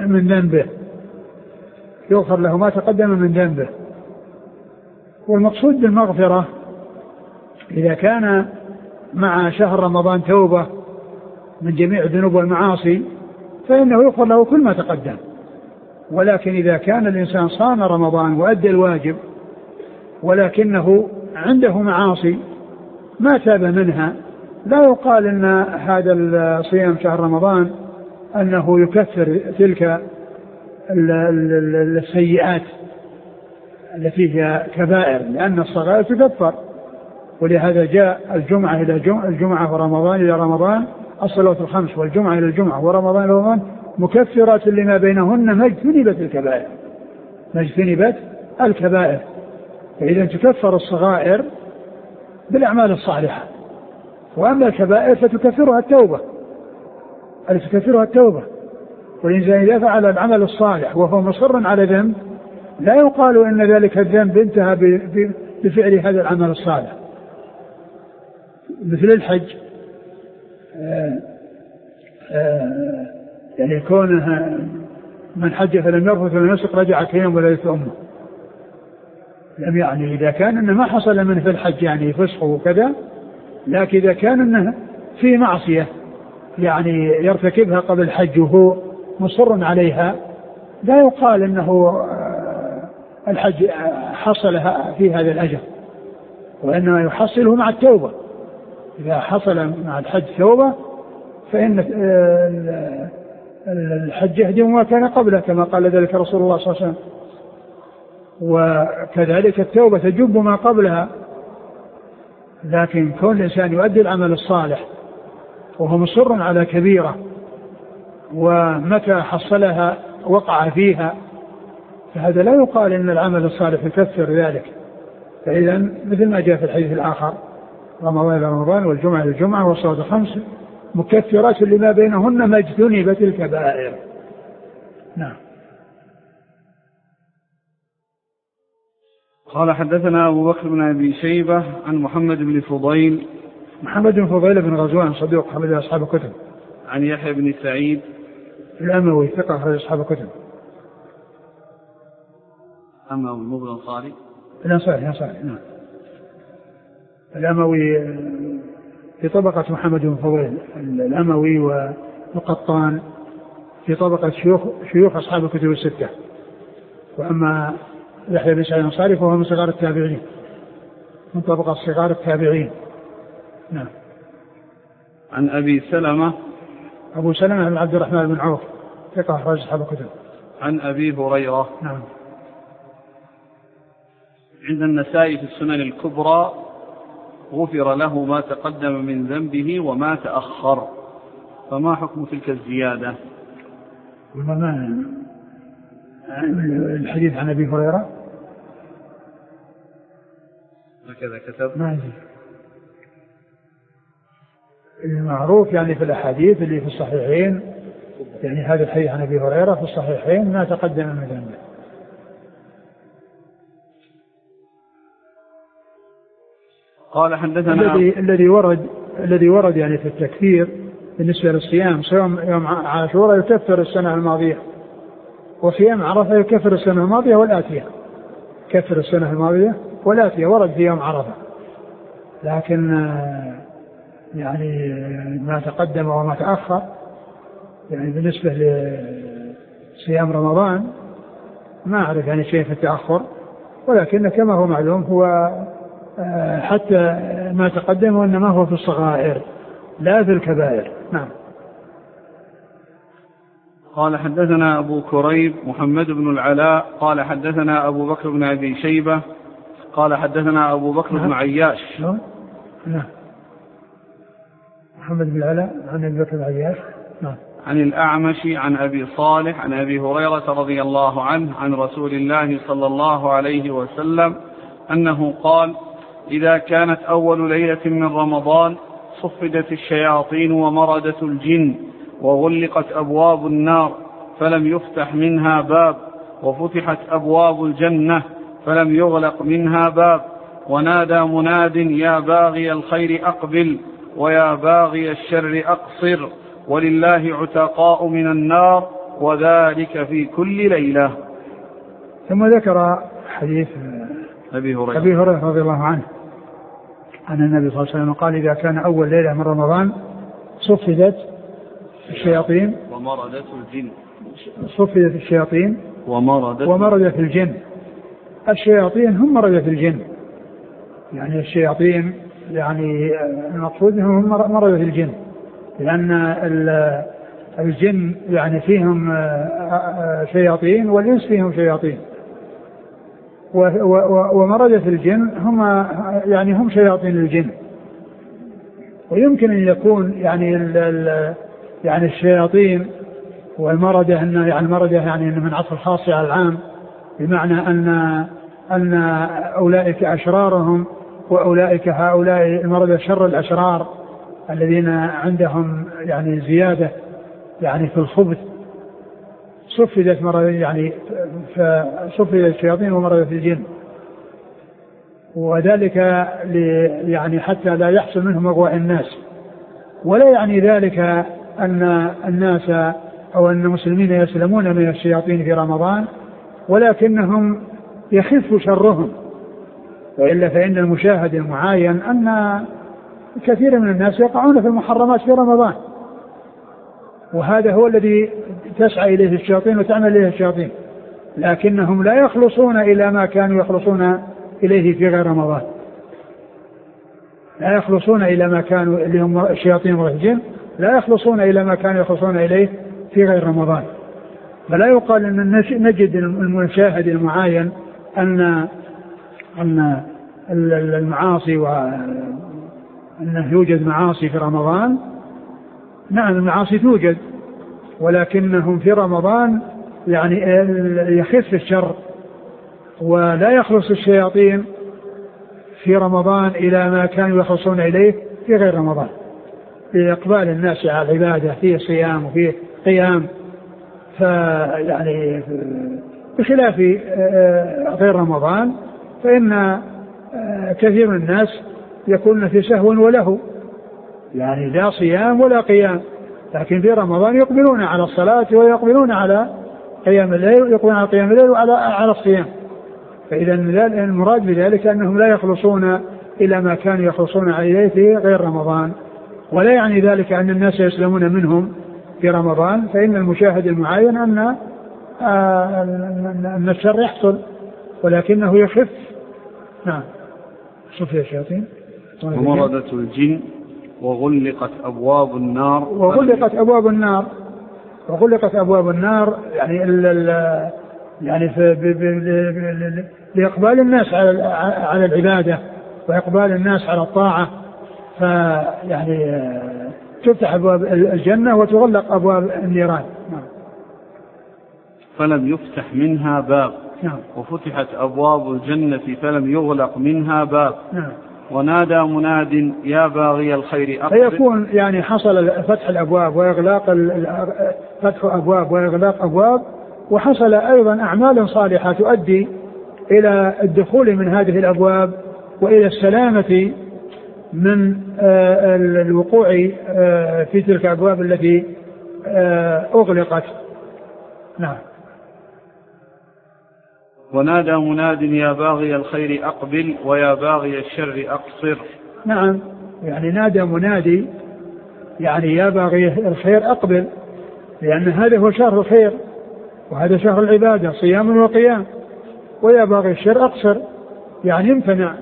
من ذنبه. والمقصود بالمغفرة إذا كان مع شهر رمضان توبة من جميع الذنوب والمعاصي فإنه يغفر له كل ما تقدم. ولكن إذا كان الإنسان صام رمضان وأدى الواجب ولكنه عنده معاصي ما تاب منها، لا يقال أن هذا الصيام شهر رمضان أنه يكفر تلك السيئات التي هي كبائر، لأن الصغائر تكفر. ولهذا جاء الجمعة إلى الجمعة ورمضان إلى رمضان الصلوات الخمس، والجمعة إلى الجمعة ورمضان إلى رمضان مكفرات لما بينهن ما اجتنبت الكبائر، ما اجتنبت الكبائر. فإذا تكفر الصغائر بالأعمال الصالحة، وأما الكبائر فتكفرها التوبة، تكفرها التوبة. والإنسان إذا فعل العمل الصالح وهو مصر على ذنب لا يقال إن ذلك الذنب انتهى بفعل هذا العمل الصالح. مثل الحج، يعني كونه من حج فلم يرفث ولم يفسق رجع كيوم وليلة أمه، لم يعني إذا كان إنه ما حصل منه في الحج يعني فسق وكذا، لكن إذا كان إنه في معصية يعني يرتكبها قبل الحج وهو مصر عليها لا يقال إنه الحج حصل في هذا الأجر، وإنما يحصله مع التوبة. إذا حصل مع الحج توبة فإن الحج يهدم ما كان قبله، كما قال ذلك رسول الله صلى الله عليه وسلم. وكذلك التوبة تجب ما قبلها. لكن كون الإنسان يؤدي العمل الصالح وهو مصر على كبيرة ومتى حصلها وقع فيها، فهذا لا يقال إن العمل الصالح يكفر ذلك. فإذا مثل ما جاء في الحديث الآخر رمضان إلى رمضان والجمعة إلى الجمعة والصلاة الخمس مكفرات لما بينهن ما اجتنبت الكبائر. نعم. قال حدثنا أبو بكر بن أبي شيبة عن محمد بن فضيل. محمد بن فضيل بن غزوان صديق أحد أصحاب الكتب. عن يحيى بن سعيد الأموي ثقة أحد أصحاب الكتب. أموي مو بالأنصاري؟ الأنصاري نعم. الأموي في طبقة محمد بن فضيل، الأموي والقطان في طبقة شيوخ أصحاب الكتب الستة. وأما يحيى بن سعيد الأنصاري فهو من صغار التابعين، من طبقة صغار التابعين. نعم. عن أبي سلمة. أبو سلمة بن عبد الرحمن بن عوف ثقة أخرج أصحاب الكتب. عن أبي هريرة. نعم. عند النسائي في السنن الكبرى غفر له ما تقدم من ذنبه وما تأخر، فما حكم تلك الزيادة؟ الحديث عن أبي هريرة هكذا كتب. ما أدري. المعروف يعني في الأحاديث اللي في الصحيحين، يعني هذا الحديث عن أبي هريرة في الصحيحين ما تقدم من ذنبه. قال حدثنا الذي ورد يعني في التكفير بالنسبة للصيام، صيام يوم عاشوراء يكفر السنة الماضية، وصيام عرفة يكفر السنة الماضية والآتية، كفر السنة الماضية والآتية، ورد في يوم عرفة. لكن يعني ما تقدم وما تأخر يعني بالنسبة لصيام رمضان ما أعرف يعني شيء في التأخر، ولكن كما هو معلوم هو حتى ما تقدم وإنما هو في الصغائر لا في الكبائر. نعم. قال حدثنا أبو كريب محمد بن العلاء قال حدثنا أبو بكر بن أبي شيبة قال حدثنا أبو بكر بن عياش. نعم. محمد بن العلاء عن أبي بكر بن عياش. نعم. عن الأعمش عن أبي صالح عن أبي هريرة رضي الله عنه عن رسول الله صلى الله عليه وسلم أنه قال: إذا كانت أول ليلة من رمضان صفدت الشياطين ومردت الجن وغلقت أبواب النار فلم يفتح منها باب، وفتحت أبواب الجنة فلم يغلق منها باب، ونادى مناد: يا باغي الخير أقبل ويا باغي الشر أقصر، ولله عتقاء من النار، وذلك في كل ليلة. ثم ذكر حديث أبي هريرة رضي الله عنه أن النبي صلى الله عليه وسلم قال: إذا كان أول ليلة من رمضان صفدت الشياطين ومردت الجن. صفدت الشياطين ومردت الجن. الشياطين هم مردت الجن، يعني الشياطين يعني المقصود هم مردت الجن، لأن الجن يعني فيهم شياطين والإنس فيهم شياطين، ومردة الجن هم شياطين الجن. ويمكن أن يكون يعني الشياطين والمردة المردة من عطف الخاص على العام، بمعنى أن أولئك أشرارهم، وأولئك هؤلاء المردة شر الأشرار الذين عندهم زيادة في الخبث. صفدت صفدت الشياطين ومردة الجن، وذلك حتى لا يحصل منهم أغواء الناس. ولا يعني ذلك أن الناس أو أن المسلمين يسلمون من الشياطين في رمضان، ولكنهم يخف شرهم. وإلا فإن المشاهد المعاين أن كثير من الناس يقعون في المحرمات في رمضان، وهذا هو الذي تسعى إليه الشياطين وتعمل إليه الشياطين، لكنهم لا يخلصون إلى ما كانوا يخلصون إليه في غير رمضان. لا يخلصون إلى ما كانوا اللي هم الشياطين والجن، لا يخلصون إلى ما كانوا يخلصون إليه في غير رمضان. فلا يقال أن نجد المشاهد المعاين أن المعاصي وأنه يوجد معاصي في رمضان. نعم المعاصي توجد، ولكنهم في رمضان يخف الشر، ولا يخلص الشياطين في رمضان إلى ما كانوا يخلصون إليه في غير رمضان، بإقبال الناس على العبادة في صيام وفي قيام. بخلاف غير رمضان فإن كثير من الناس يكون في سهو وله، لا صيام ولا قيام، لكن في رمضان يقبلون على الصلاة ويقبلون على قيام الليل، ويقبلون على قيام الليل وعلى الصيام. فإذا المراد بذلك أنهم لا يخلصون إلى ما كانوا يخلصون عليه في غير رمضان. ولا يعني ذلك أن الناس يسلمون منهم في رمضان، فإن المشاهد المعاين أن الشر يحصل ولكنه يخف. نعم. صفي الشياطين ومردة الجن وغلقت أبواب النار. وغلقت أبواب النار لإقبال الناس على العبادة وإقبال الناس على الطاعة. تفتح أبواب الجنة وتغلق أبواب النيران. فلم يفتح منها باب. نعم. وفتحت أبواب الجنة فلم يغلق منها باب. نعم. ونادى مناد يا باغي الخير أقبل. فيكون حصل فتح الأبواب وإغلاق فتح أبواب وإغلاق أبواب، وحصل أيضا أعمال صالحة تؤدي إلى الدخول من هذه الأبواب وإلى السلامة من الوقوع في تلك الأبواب التي أغلقت. نعم. ونادى مناد يا باغي الخير أقبل ويا باغي الشر أقصر. نعم، نادى منادي يا باغي الخير أقبل، لأن هذا هو شهر الخير وهذا شهر العبادة صيام وقيام. ويا باغي الشر أقصر امتنع.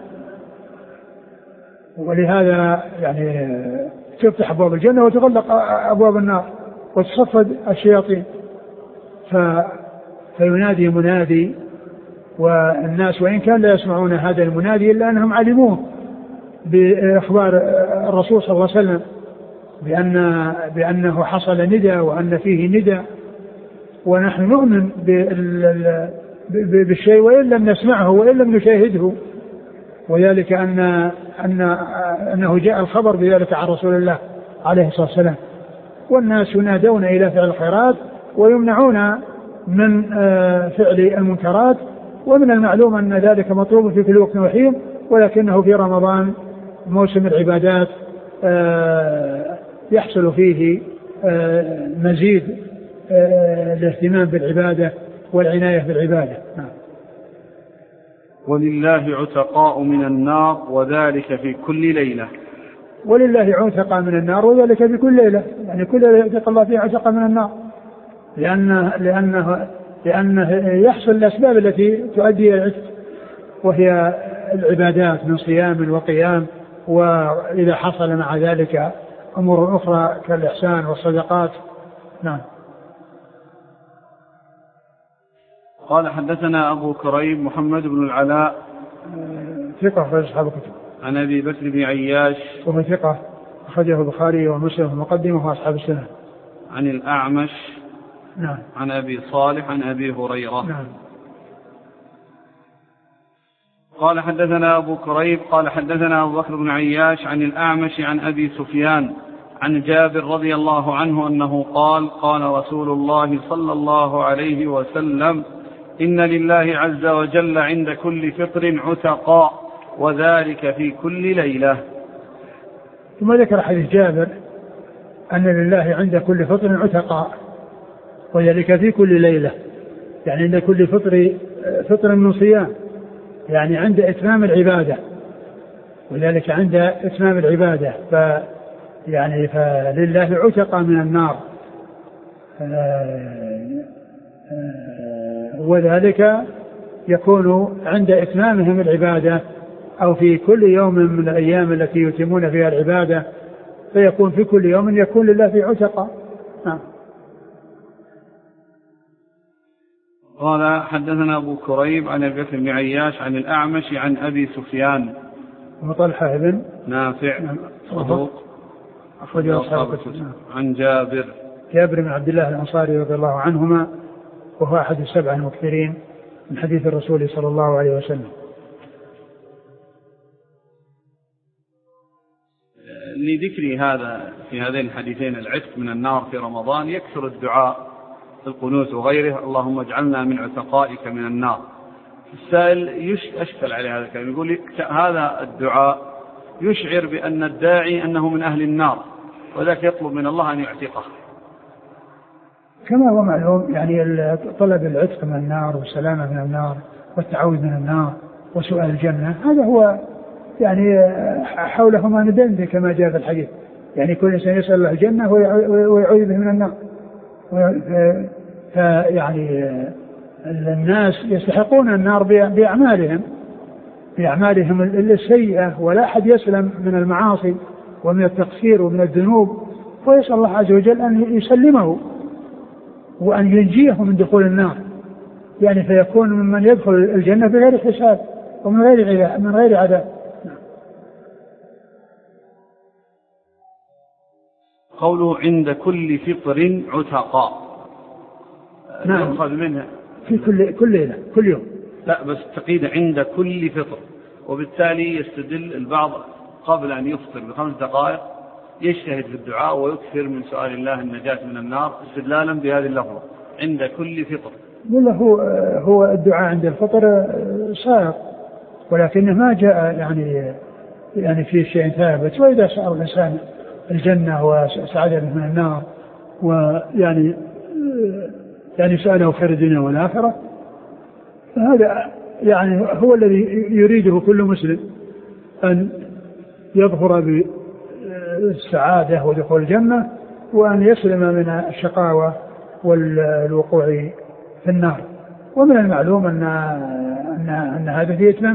ولهذا تفتح أبواب الجنة وتغلق أبواب النار وتصفد الشياطين. فينادي منادي، والناس وإن كان لا يسمعون هذا المنادي إلا أنهم علموه بإخبار الرسول صلى الله عليه وسلم بأنه حصل ندى وأن فيه ندى. ونحن نؤمن بالشيء وإن لم نسمعه وإن لم نشاهده، وذلك أنه جاء الخبر بذلك عن رسول الله عليه الصلاة والسلام. والناس ينادون إلى فعل الخيرات ويمنعون من فعل المنكرات، ومن المعلوم أن ذلك مطلوب في كل وقت وحين، ولكنه في رمضان موسم العبادات يحصل فيه مزيد الاهتمام بالعبادة والعناية بالعبادة. ولله عتقاء من النار وذلك في كل ليلة. ولله عتقاء من النار وذلك في كل ليلة، كل ليلة يعتق الله فيها عتقاء من النار، لأنه يحصل الأسباب التي تؤدي إلى العتق، وهي العبادات من صيام وقيام، وإذا حصل مع ذلك أمور أخرى كالإحسان والصدقات. نعم. قال حدثنا أبو كريب محمد بن العلاء ثقة في أصحاب الكتب. عن أبي بكر بن عياش وهو ثقة أخرجه البخاري ومسلم في المقدمة وأصحاب السنة. عن الأعمش نعم. عن أبي صالح عن أبي هريرة. نعم. قال حدثنا أبو كريب قال حدثنا أبو بكر بن عياش عن الأعمش عن أبي سفيان عن جابر رضي الله عنه أنه قال قال رسول الله صلى الله عليه وسلم إن لله عز وجل عند كل فطر عتقاء وذلك في كل ليلة. ثم ذكر حديث جابر أن لله عند كل فطر عتقاء وذلك في كل ليلة، يعني عند كل فطر من صيام، يعني عند إتمام العبادة، وذلك عند إتمام العبادة يعني فلله عتق من النار، وذلك يكون عند إتمامهم العبادة أو في كل يوم من الأيام التي يتمون فيها العبادة، فيكون في كل يوم يكون لله في عتق. قال حدثنا أبو كريب عن أبي بكر بن عياش عن الأعمش عن أبي سفيان وطلحة بن نافع صدوق أخرجه أصحاب الكتب. عن جابر بن عبد الله الأنصاري رضي الله عنهما وهو أحد السبعة المكثرين من حديث الرسول صلى الله عليه وسلم. لذكر هذا في هذين الحديثين العتق من النار في رمضان يكثر الدعاء في القنوت وغيره اللهم اجعلنا من عتقائك من النار. السائل أشكل عليه هذا الكلام، يقول هذا الدعاء يشعر بأن الداعي أنه من أهل النار وذلك يطلب من الله أن يعتقه. كما هو معلوم يعني طلب العتق من النار والسلامة من النار والتعوذ من النار وسؤال الجنة، هذا هو يعني حوله ما ندندن كما جاء في الحديث، يعني كل إنسان يسأل الله الجنة ويعوذ به من النار. فيعني الناس يستحقون النار بأعمالهم السيئة، ولا أحد يسلم من المعاصي ومن التقصير ومن الذنوب، ويسأل الله عز وجل أن يسلمه وأن ينجيه من دخول النار، يعني فيكون ممن يدخل الجنة بغير حساب ومن غير عذاب. قوله عند كل فطر عتقاء، نعم، يؤخذ منها في كل ليلة كل يوم، لا بس تقييد عند كل فطر، وبالتالي يستدل البعض قبل أن يفطر ب5 دقائق يجتهد في الدعاء ويكثر من سؤال الله النجاة من النار استدلالا بهذه اللفظة عند كل فطر. والله هو الدعاء عند الفطر صائغ، ولكنه ما جاء يعني في شيء ثابت. وإذا سأل الإنسان الجنة وسعادة من النار ويعني سأله خير الدنيا والآخرة، فهذا يعني هو الذي يريده كل مسلم، أن يظفر بالسعادة ودخول الجنة وأن يسلم من الشقاوة والوقوع في النار. ومن المعلوم أن هذا فيه إتمام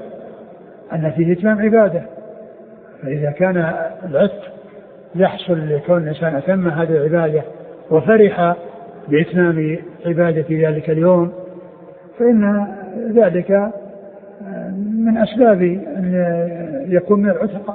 عبادة، فإذا كان العتق يحصل لكون الإنسان أتم هذه العبادة وفرح بإتمام عبادة ذلك اليوم، فإن ذلك من أسباب أن يكون من العتقاء.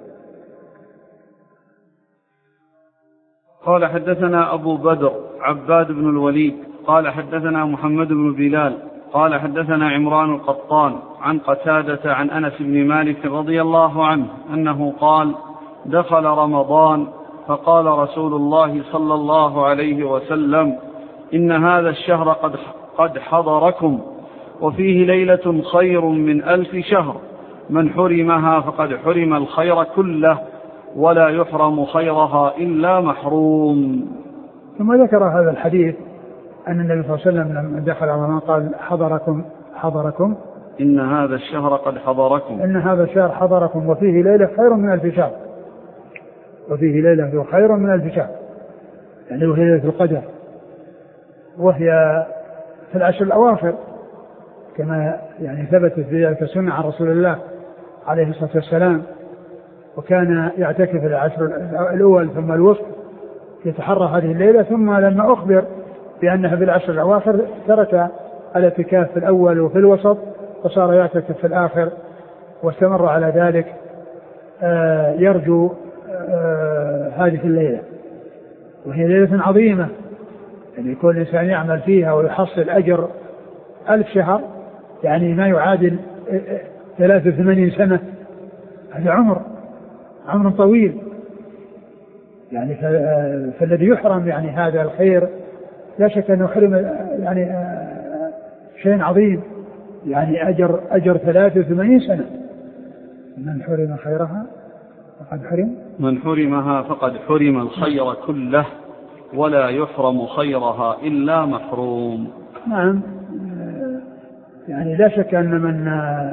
قال حدثنا أبو بدر عباد بن الوليد قال حدثنا محمد بن بلال قال حدثنا عمران القطان عن قتادة عن أنس بن مالك رضي الله عنه أنه قال دخل رمضان فقال رسول الله صلى الله عليه وسلم إن هذا الشهر قد حضركم وفيه ليلة خير من 1000 شهر، من حرمها فقد حرم الخير كله ولا يحرم خيرها إلا محروم. ثم ذكر هذا الحديث أن النبي صلى الله عليه وسلم لما دخل رمضان قال حضركم إن هذا الشهر قد حضركم، إن هذا الشهر حضركم وفيه ليلة خير من 1000 شهر، وفيه ليلة خير من 1000 شهر، يعني وهي ليلة القدر، وهي في العشر الأواخر كما يعني ثبتت في ذلك السنة عن رسول الله عليه الصلاة والسلام، وكان يعتكف العشر الأول ثم الوسط يتحرى هذه الليلة، ثم لما أخبر بأنها في العشر الأواخر ترك الاعتكاف في الأول وفي الوسط وصار يعتكف في الآخر واستمر على ذلك يرجو هذه الليلة، وهي ليلة عظيمة يعني يكون الإنسان يعمل فيها ويحصل أجر 1000 شهر، يعني ما يعادل 83 سنة. هذا عمر طويل يعني. فالذي يحرم يعني هذا الخير لا شك أنه حرم يعني شيء عظيم، يعني أجر 83 سنة. من حرم خيرها فقد حرم، من حرمها فقد حرم الخير كله ولا يحرم خيرها إلا محروم. نعم، يعني لا شك أن من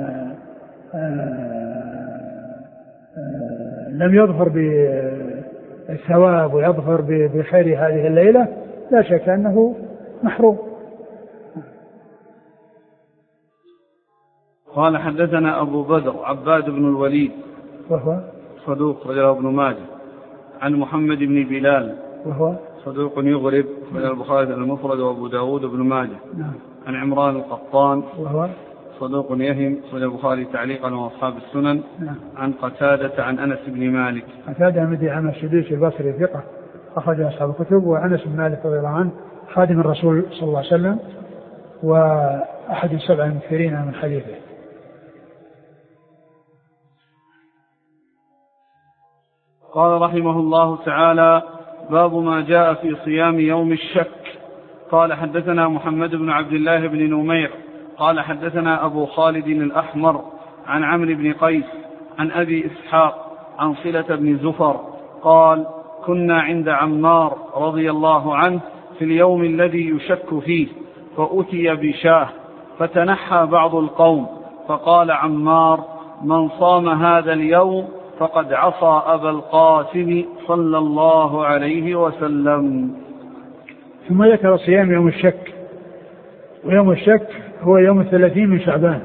لم يظفر بالثواب ويظفر بخير هذه الليلة لا شك أنه محروم. قال حدثنا أبو بدر عباد بن الوليد وهو صدوق رجله ابن ماجه، عن محمد بن بلال وهو صدوق يغرب من البخاري المفرد وأبو داود بن ماجه. نعم. عن عمران القطان وهو صدوق يهم من البخاري تعليقا وأصحاب السنن. نعم. عن قتادة عن أنس بن مالك. قتادة بن دعامة السدوسي البصري ثقة أخرج أصحاب الكتب، وأنس بن مالك رضي الله عنه خادم الرسول صلى الله عليه وسلم وأحد السبع المكثرين من حديثه. قال رحمه الله تعالى: باب ما جاء في صيام يوم الشك. قال حدثنا محمد بن عبد الله بن نمير قال حدثنا أبو خالد الأحمر عن عمرو بن قيس عن أبي إسحاق عن صلة بن زفر قال: كنا عند عمار رضي الله عنه في اليوم الذي يشك فيه، فأتي بشاه فتنحى بعض القوم، فقال عمار: من صام هذا اليوم فقد عصى أبا القاسم صلى الله عليه وسلم. ثم ذكر صيام يوم الشك، ويوم الشك هو يوم 30 من شعبان.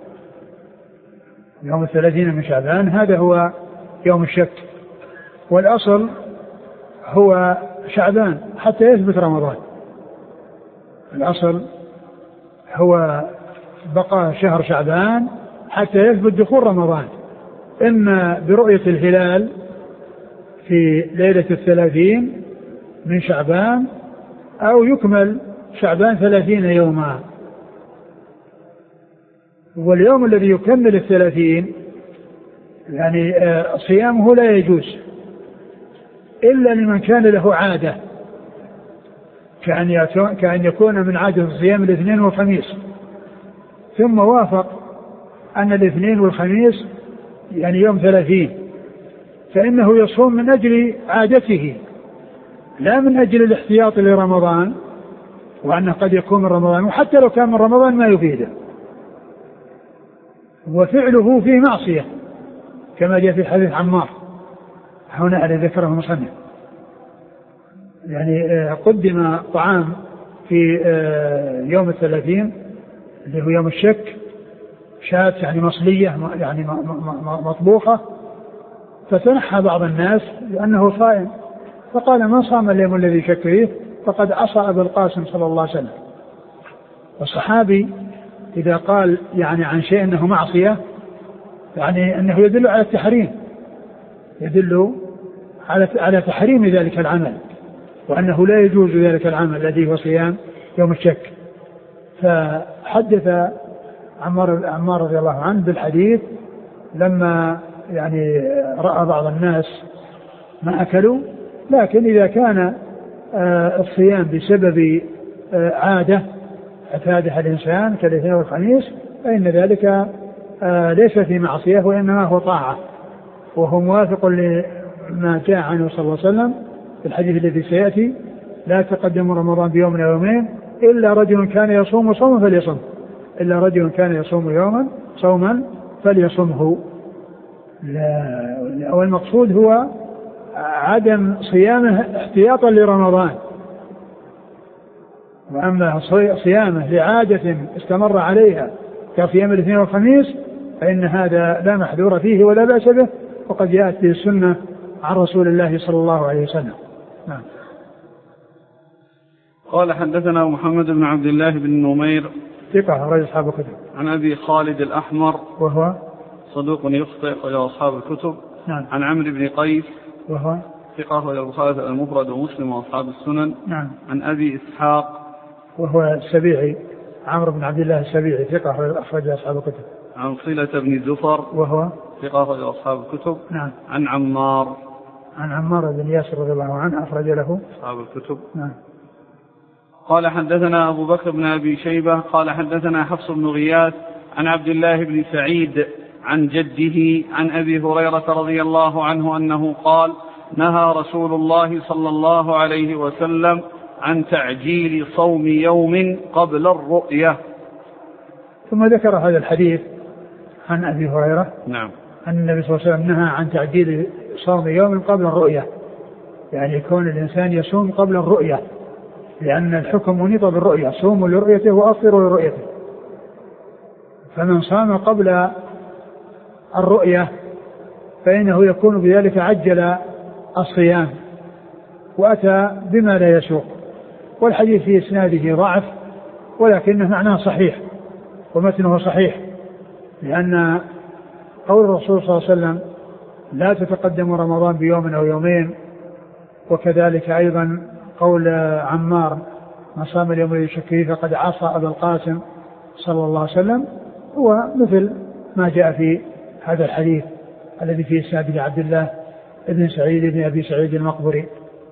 يوم 30 من شعبان هذا هو يوم الشك، والأصل هو شعبان حتى يثبت رمضان. الأصل هو بقى شهر شعبان حتى يثبت دخول رمضان، إما برؤية الهلال في ليلة 30 من شعبان أو يكمل شعبان 30 يوما. واليوم الذي يكمل 30 يعني صيامه لا يجوز إلا لمن كان له عادة، كأن يكون من عادة صيام الاثنين والخميس، ثم وافق أن الاثنين والخميس يعني يوم 30، فإنه يصوم من أجل عادته لا من أجل الاحتياط لرمضان، وأنه قد يكون من رمضان، وحتى لو كان من رمضان ما يفيده، وفعله فيه معصية كما جاء في حديث عمار هنا الذي ذكره المصنف. يعني قدم طعام في يوم 30 اللي هو يوم الشك، شاة يعني مصلية يعني مطبوخة، فتنحى بعض الناس لأنه صائم، فقال: من صام اليوم الذي شك فيه فقد عصى أبا القاسم صلى الله عليه وسلم. والصحابي إذا قال يعني عن شيء أنه معصية يعني أنه يدل على التحريم، يدل على تحريم ذلك العمل، وأنه لا يجوز ذلك العمل الذي هو صيام يوم الشك. فحدث عمار رضي الله عنه بالحديث لما يعني رأى بعض الناس ما أكلوا، لكن إذا كان الصيام بسبب عادة اعتادها الإنسان كالاثنين والخميس فإن ذلك ليس في معصية، وإنما هو طاعة، وهو موافق لما جاء عنه صلى الله عليه وسلم في الحديث الذي سيأتي: لا تقدم رمضان بيوم أو يومين إلا رجل كان يصوم صوما فليصم، إلا رجل كان يصوم يوما صوما فليصمه. والمقصود هو عدم صيامه احتياطا لرمضان، وأما صيامه لعادة استمر عليها كصيام الاثنين والخميس فإن هذا لا محذور فيه ولا بأس به، وقد جاءت به السنة عن رسول الله صلى الله عليه وسلم. نعم. قال حدثنا محمد بن عبد الله بن نمير ثقة أخرج أصحاب الكتب. عن أبي خالد الأحمر وهو صدوق يخطئ أخرج أصحاب الكتب. نعم. عن عمرو بن قيس وهو ثقة أخرج البخاري المفرد ومسلم وأصحاب السنن. نعم. عن أبي إسحاق وهو السبيعي عمرو بن عبد الله السبيعي ثقة أخرج أصحاب الكتب. عن صلة بن زفر وهو ثقة أخرج أصحاب الكتب. نعم. عن عمار بن ياسر رضي الله عنه أخرج له أصحاب الكتب. نعم. قال حدثنا أبو بكر بن أبي شيبة قال حدثنا حفص بن غياث عن عبد الله بن سعيد عن جده عن أبي هريرة رضي الله عنه أنه قال نهى رسول الله صلى الله عليه وسلم عن تعجيل صوم يوم قبل الرؤية. ثم ذكر هذا الحديث عن أبي هريرة. نعم. أن النبي صلى الله عليه وسلم نهى عن تعجيل صوم يوم قبل الرؤية، يعني يكون الإنسان يصوم قبل الرؤية، لأن الحكم منيط بالرؤية، صوموا لرؤيته وأفطروا لرؤيته. فمن صام قبل الرؤية فإنه يكون بذلك عجل الصيام وأتى بما لا يسوق. والحديث في إسناده ضعف ولكنه معناه صحيح ومتنه صحيح، لأن قول الرسول صلى الله عليه وسلم لا تتقدم رمضان بيوم أو يومين، وكذلك أيضا قول عمار ما صام اليوم الذي يشك فيه فقد عصى أبا القاسم صلى الله عليه وسلم، هو مثل ما جاء في هذا الحديث الذي فيه إسناده عبد الله بن سعيد بن أبي سعيد المقبري.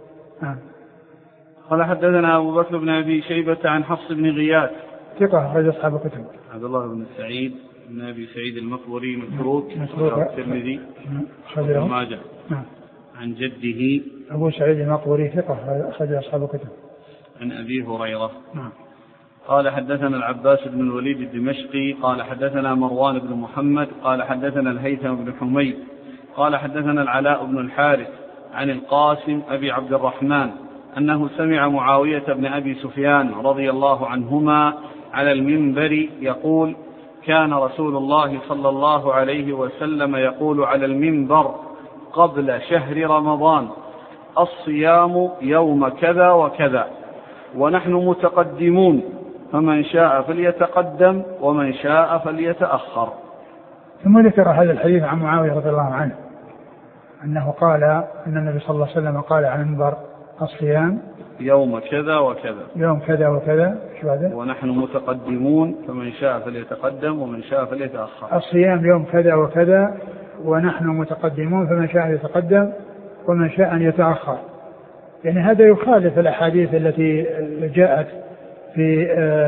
قال حدثنا أبو بكر بن أبي شيبة عن حفص بن غياث ثقة أخرج أصحاب الكتب. عبد الله بن سعيد بن أبي سعيد المقبري متروك الترمذي وابن ماجه. عن جده أبو سعيد المقبري ثقة أخرج أصحاب الكتب. عن أبي هريرة. قال حدثنا العباس بن الوليد الدمشقي قال حدثنا مروان بن محمد قال حدثنا الهيثم بن حميد قال حدثنا العلاء بن الحارث عن القاسم أبي عبد الرحمن أنه سمع معاوية بن أبي سفيان رضي الله عنهما على المنبر يقول كان رسول الله صلى الله عليه وسلم يقول على المنبر قبل شهر رمضان الصيام يوم كذا وكذا ونحن متقدمون فمن شاء فليتقدم ومن شاء فليتأخر. ثم ذكر هذا الحديث عن معاوية رضي الله عنه أنه قال أن النبي صلى الله عليه وسلم قال عن المنبر الصيام يوم كذا وكذا يوم كذا وكذا ونحن متقدمون فمن شاء فليتقدم ومن شاء فليتأخر. الصيام يوم كذا وكذا ونحن متقدمون فمن شاء يتقدم ومن شاء أن يتأخر. يعني هذا يخالف الأحاديث التي جاءت في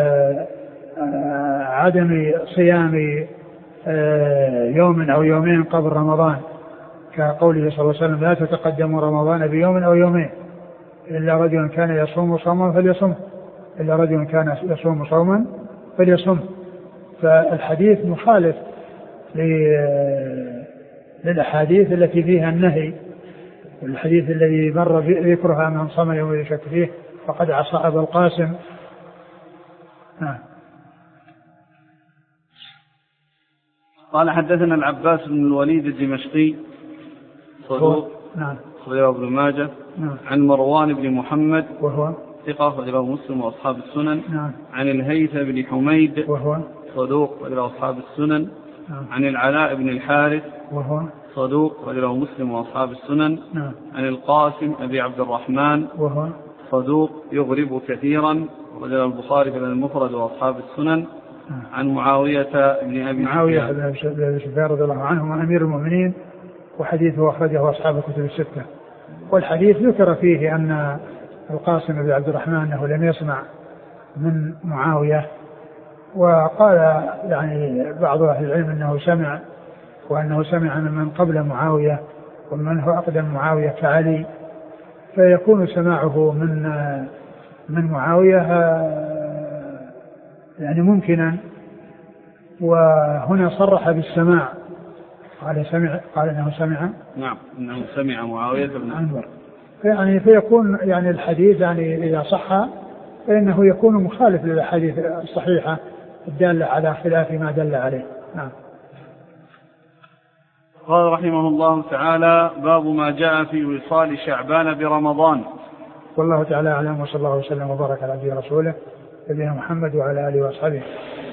عدم صيام يوم أو يومين قبل رمضان، كقوله صلى الله عليه وسلم لا تتقدموا رمضان بيوم أو يومين إلا رجل كان يصوم صوما فليصم إلا رجل كان يصوم صوما فليصم. فالحديث مخالف للأحاديث التي فيها النهي، والحديث الذي مر ذكرها من صام يوم يشك فيه فقد عصى أبا القاسم. قال حدثنا العباس بن الوليد الدمشقي صدوق أخرجه ابن ماجه. عن مروان بن محمد وهو ثقة أخرجه مسلم وأصحاب السنن. عن الهيثم بن حميد وهو صدوق أخرجه أصحاب السنن. عن العلاء بن الحارث وهو صدوق أخرجه مسلم وأصحاب السنن. عن القاسم أبي عبد الرحمن وهو صدوق يغرب كثيرا أخرجه البخاري في المفرد وأصحاب السنن. عن معاوية بن أبي سفيان رضي الله عنه أمير المؤمنين وحديثه أخرجه أصحاب الكتب الستة. والحديث ذكر فيه أن القاسم بن عبد الرحمن أنه لم يسمع من معاوية، وقال يعني بعض أهل العلم أنه سمع، وأنه سمع من قبل معاوية ومن هو أقدم معاوية كعلي، فيكون سماعه من معاوية يعني ممكنا. وهنا صرح بالسماع قال انه سمع. نعم انه سمع معاوية بن عنبر. يعني فيكون يعني الحديث يعني اذا صح فانه يكون مخالف للاحاديث الصحيحة الدالة على خلاف ما دل عليه. نعم. قال رحمه الله تعالى باب ما جاء في وصال شعبان برمضان. والله تعالى اعلم، وصلى الله وسلم وبارك على نبينا ورسوله نبينا محمد وعلى اله واصحابه.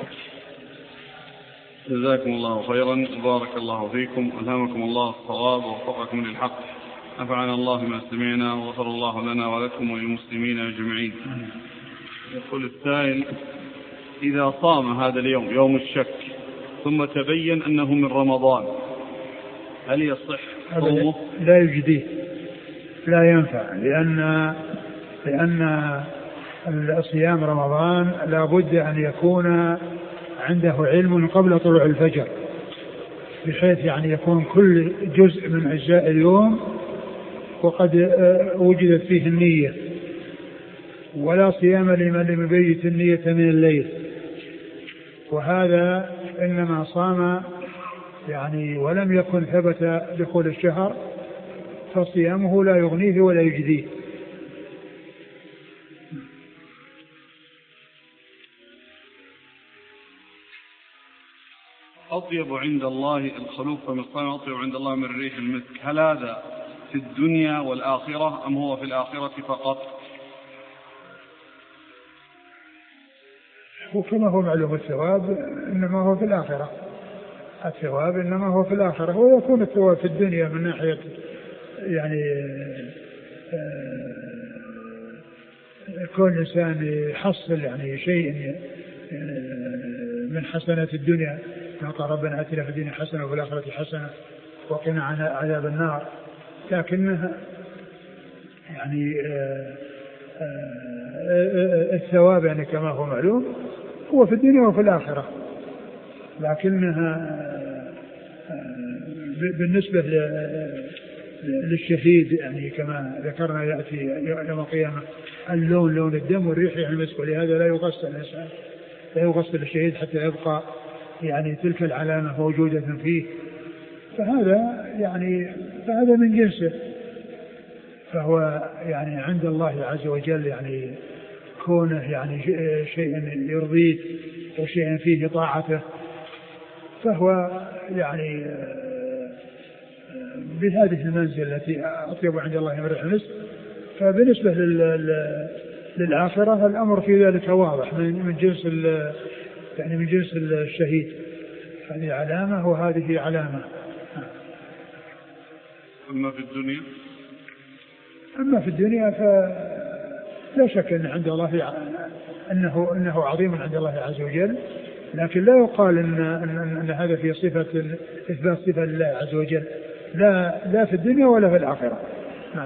جزاكم الله خيرا وبارك الله فيكم ألهمكم الله الصواب ووفقكم للحق. نفعنا الله ما سمعنا وغفر الله لنا ولكم وللمسلمين أجمعين. يقول السائل: إذا صام هذا اليوم يوم الشك ثم تبين أنه من رمضان هل يصح صومه؟ لا يجديه، لا ينفع، لأن الصيام رمضان لا بد أن يكون عنده علم قبل طلوع الفجر، بحيث يعني يكون كل جزء من أجزاء اليوم وقد وجدت فيه النية، ولا صيام لمن لم يبيت النية من الليل. وهذا إنما صام يعني ولم يكن ثبت دخول الشهر، فصيامه لا يغنيه ولا يجديه. أطيب عند الله الخلوق من الصائم أطيب عند الله من ريح المسك، هل هذا في الدنيا والآخرة أم هو في الآخرة فقط؟ وكما هو معلوم الثواب إنما هو في الآخرة، الثواب إنما هو في الآخرة، ويكون الثواب في الدنيا من ناحية يعني كل إنسان يحصل يعني شيء من حسنات الدنيا، قال ربنا آتنا في الدنيا حسنة وفي الآخرة حسنة وقنا عذاب النار. لكنها يعني الثواب يعني كما هو معلوم هو في الدنيا وفي الآخرة، لكنها بالنسبة للشهيد يعني كما ذكرنا يأتي يوم القيامة اللون لون الدم والريح يعني المسك، ولهذا لا يغسل الإنسان، لا يغسل الشهيد حتى يبقى يعني تلك العلامة موجودة فيه، فهذا من جنسه، فهو يعني عند الله عز وجل يعني كونه يعني شيء يرضيه وشيء فيه طاعته، فهو يعني بهذه المنزلة التي أطيب عند الله من ريح المسك. فبالنسبة للآخرة الأمر في ذلك واضح من جنس يعني من جنس الشهيد، هذه علامة وهذه علامة. أما في الدنيا فلا شك أن عند الله أنه عظيم عند الله عز وجل، لكن لا يقال أن هذا في صفة إثبات صفة لله عز وجل، لا في الدنيا ولا في الآخرة. نعم.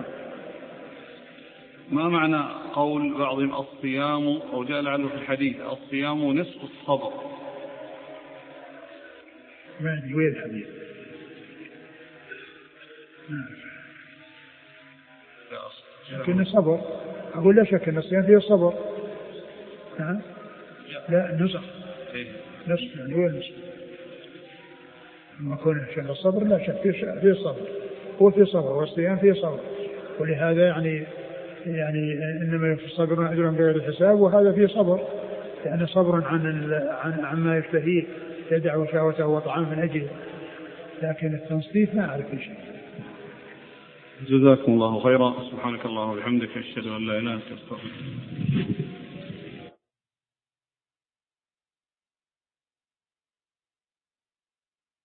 ما معنى قول بعضهم الصيام أو جاء لعله في الحديث الصيام نصف الصبر؟ ما أدري وين الحديث. لكن صبر، أقول لا شك أن الصيام فيه صبر. نعم. لا نصف يعني وين نصف؟ لما يكون شهر الصبر لا شك فيه صبر، هو فيه صبر والصيام فيه صبر، ولهذا يعني إنما يكفي الصبر أجر بغير الحساب، وهذا فيه صبر يعني صبر عما يشتهيه يدع شهوته وطعام من أجله، لكن التنصيف ما أعرف شيء. جزاكم الله خيرا. سبحانك اللهم وبحمدك أشهد أن لا إله إلا أنت أستغفرك.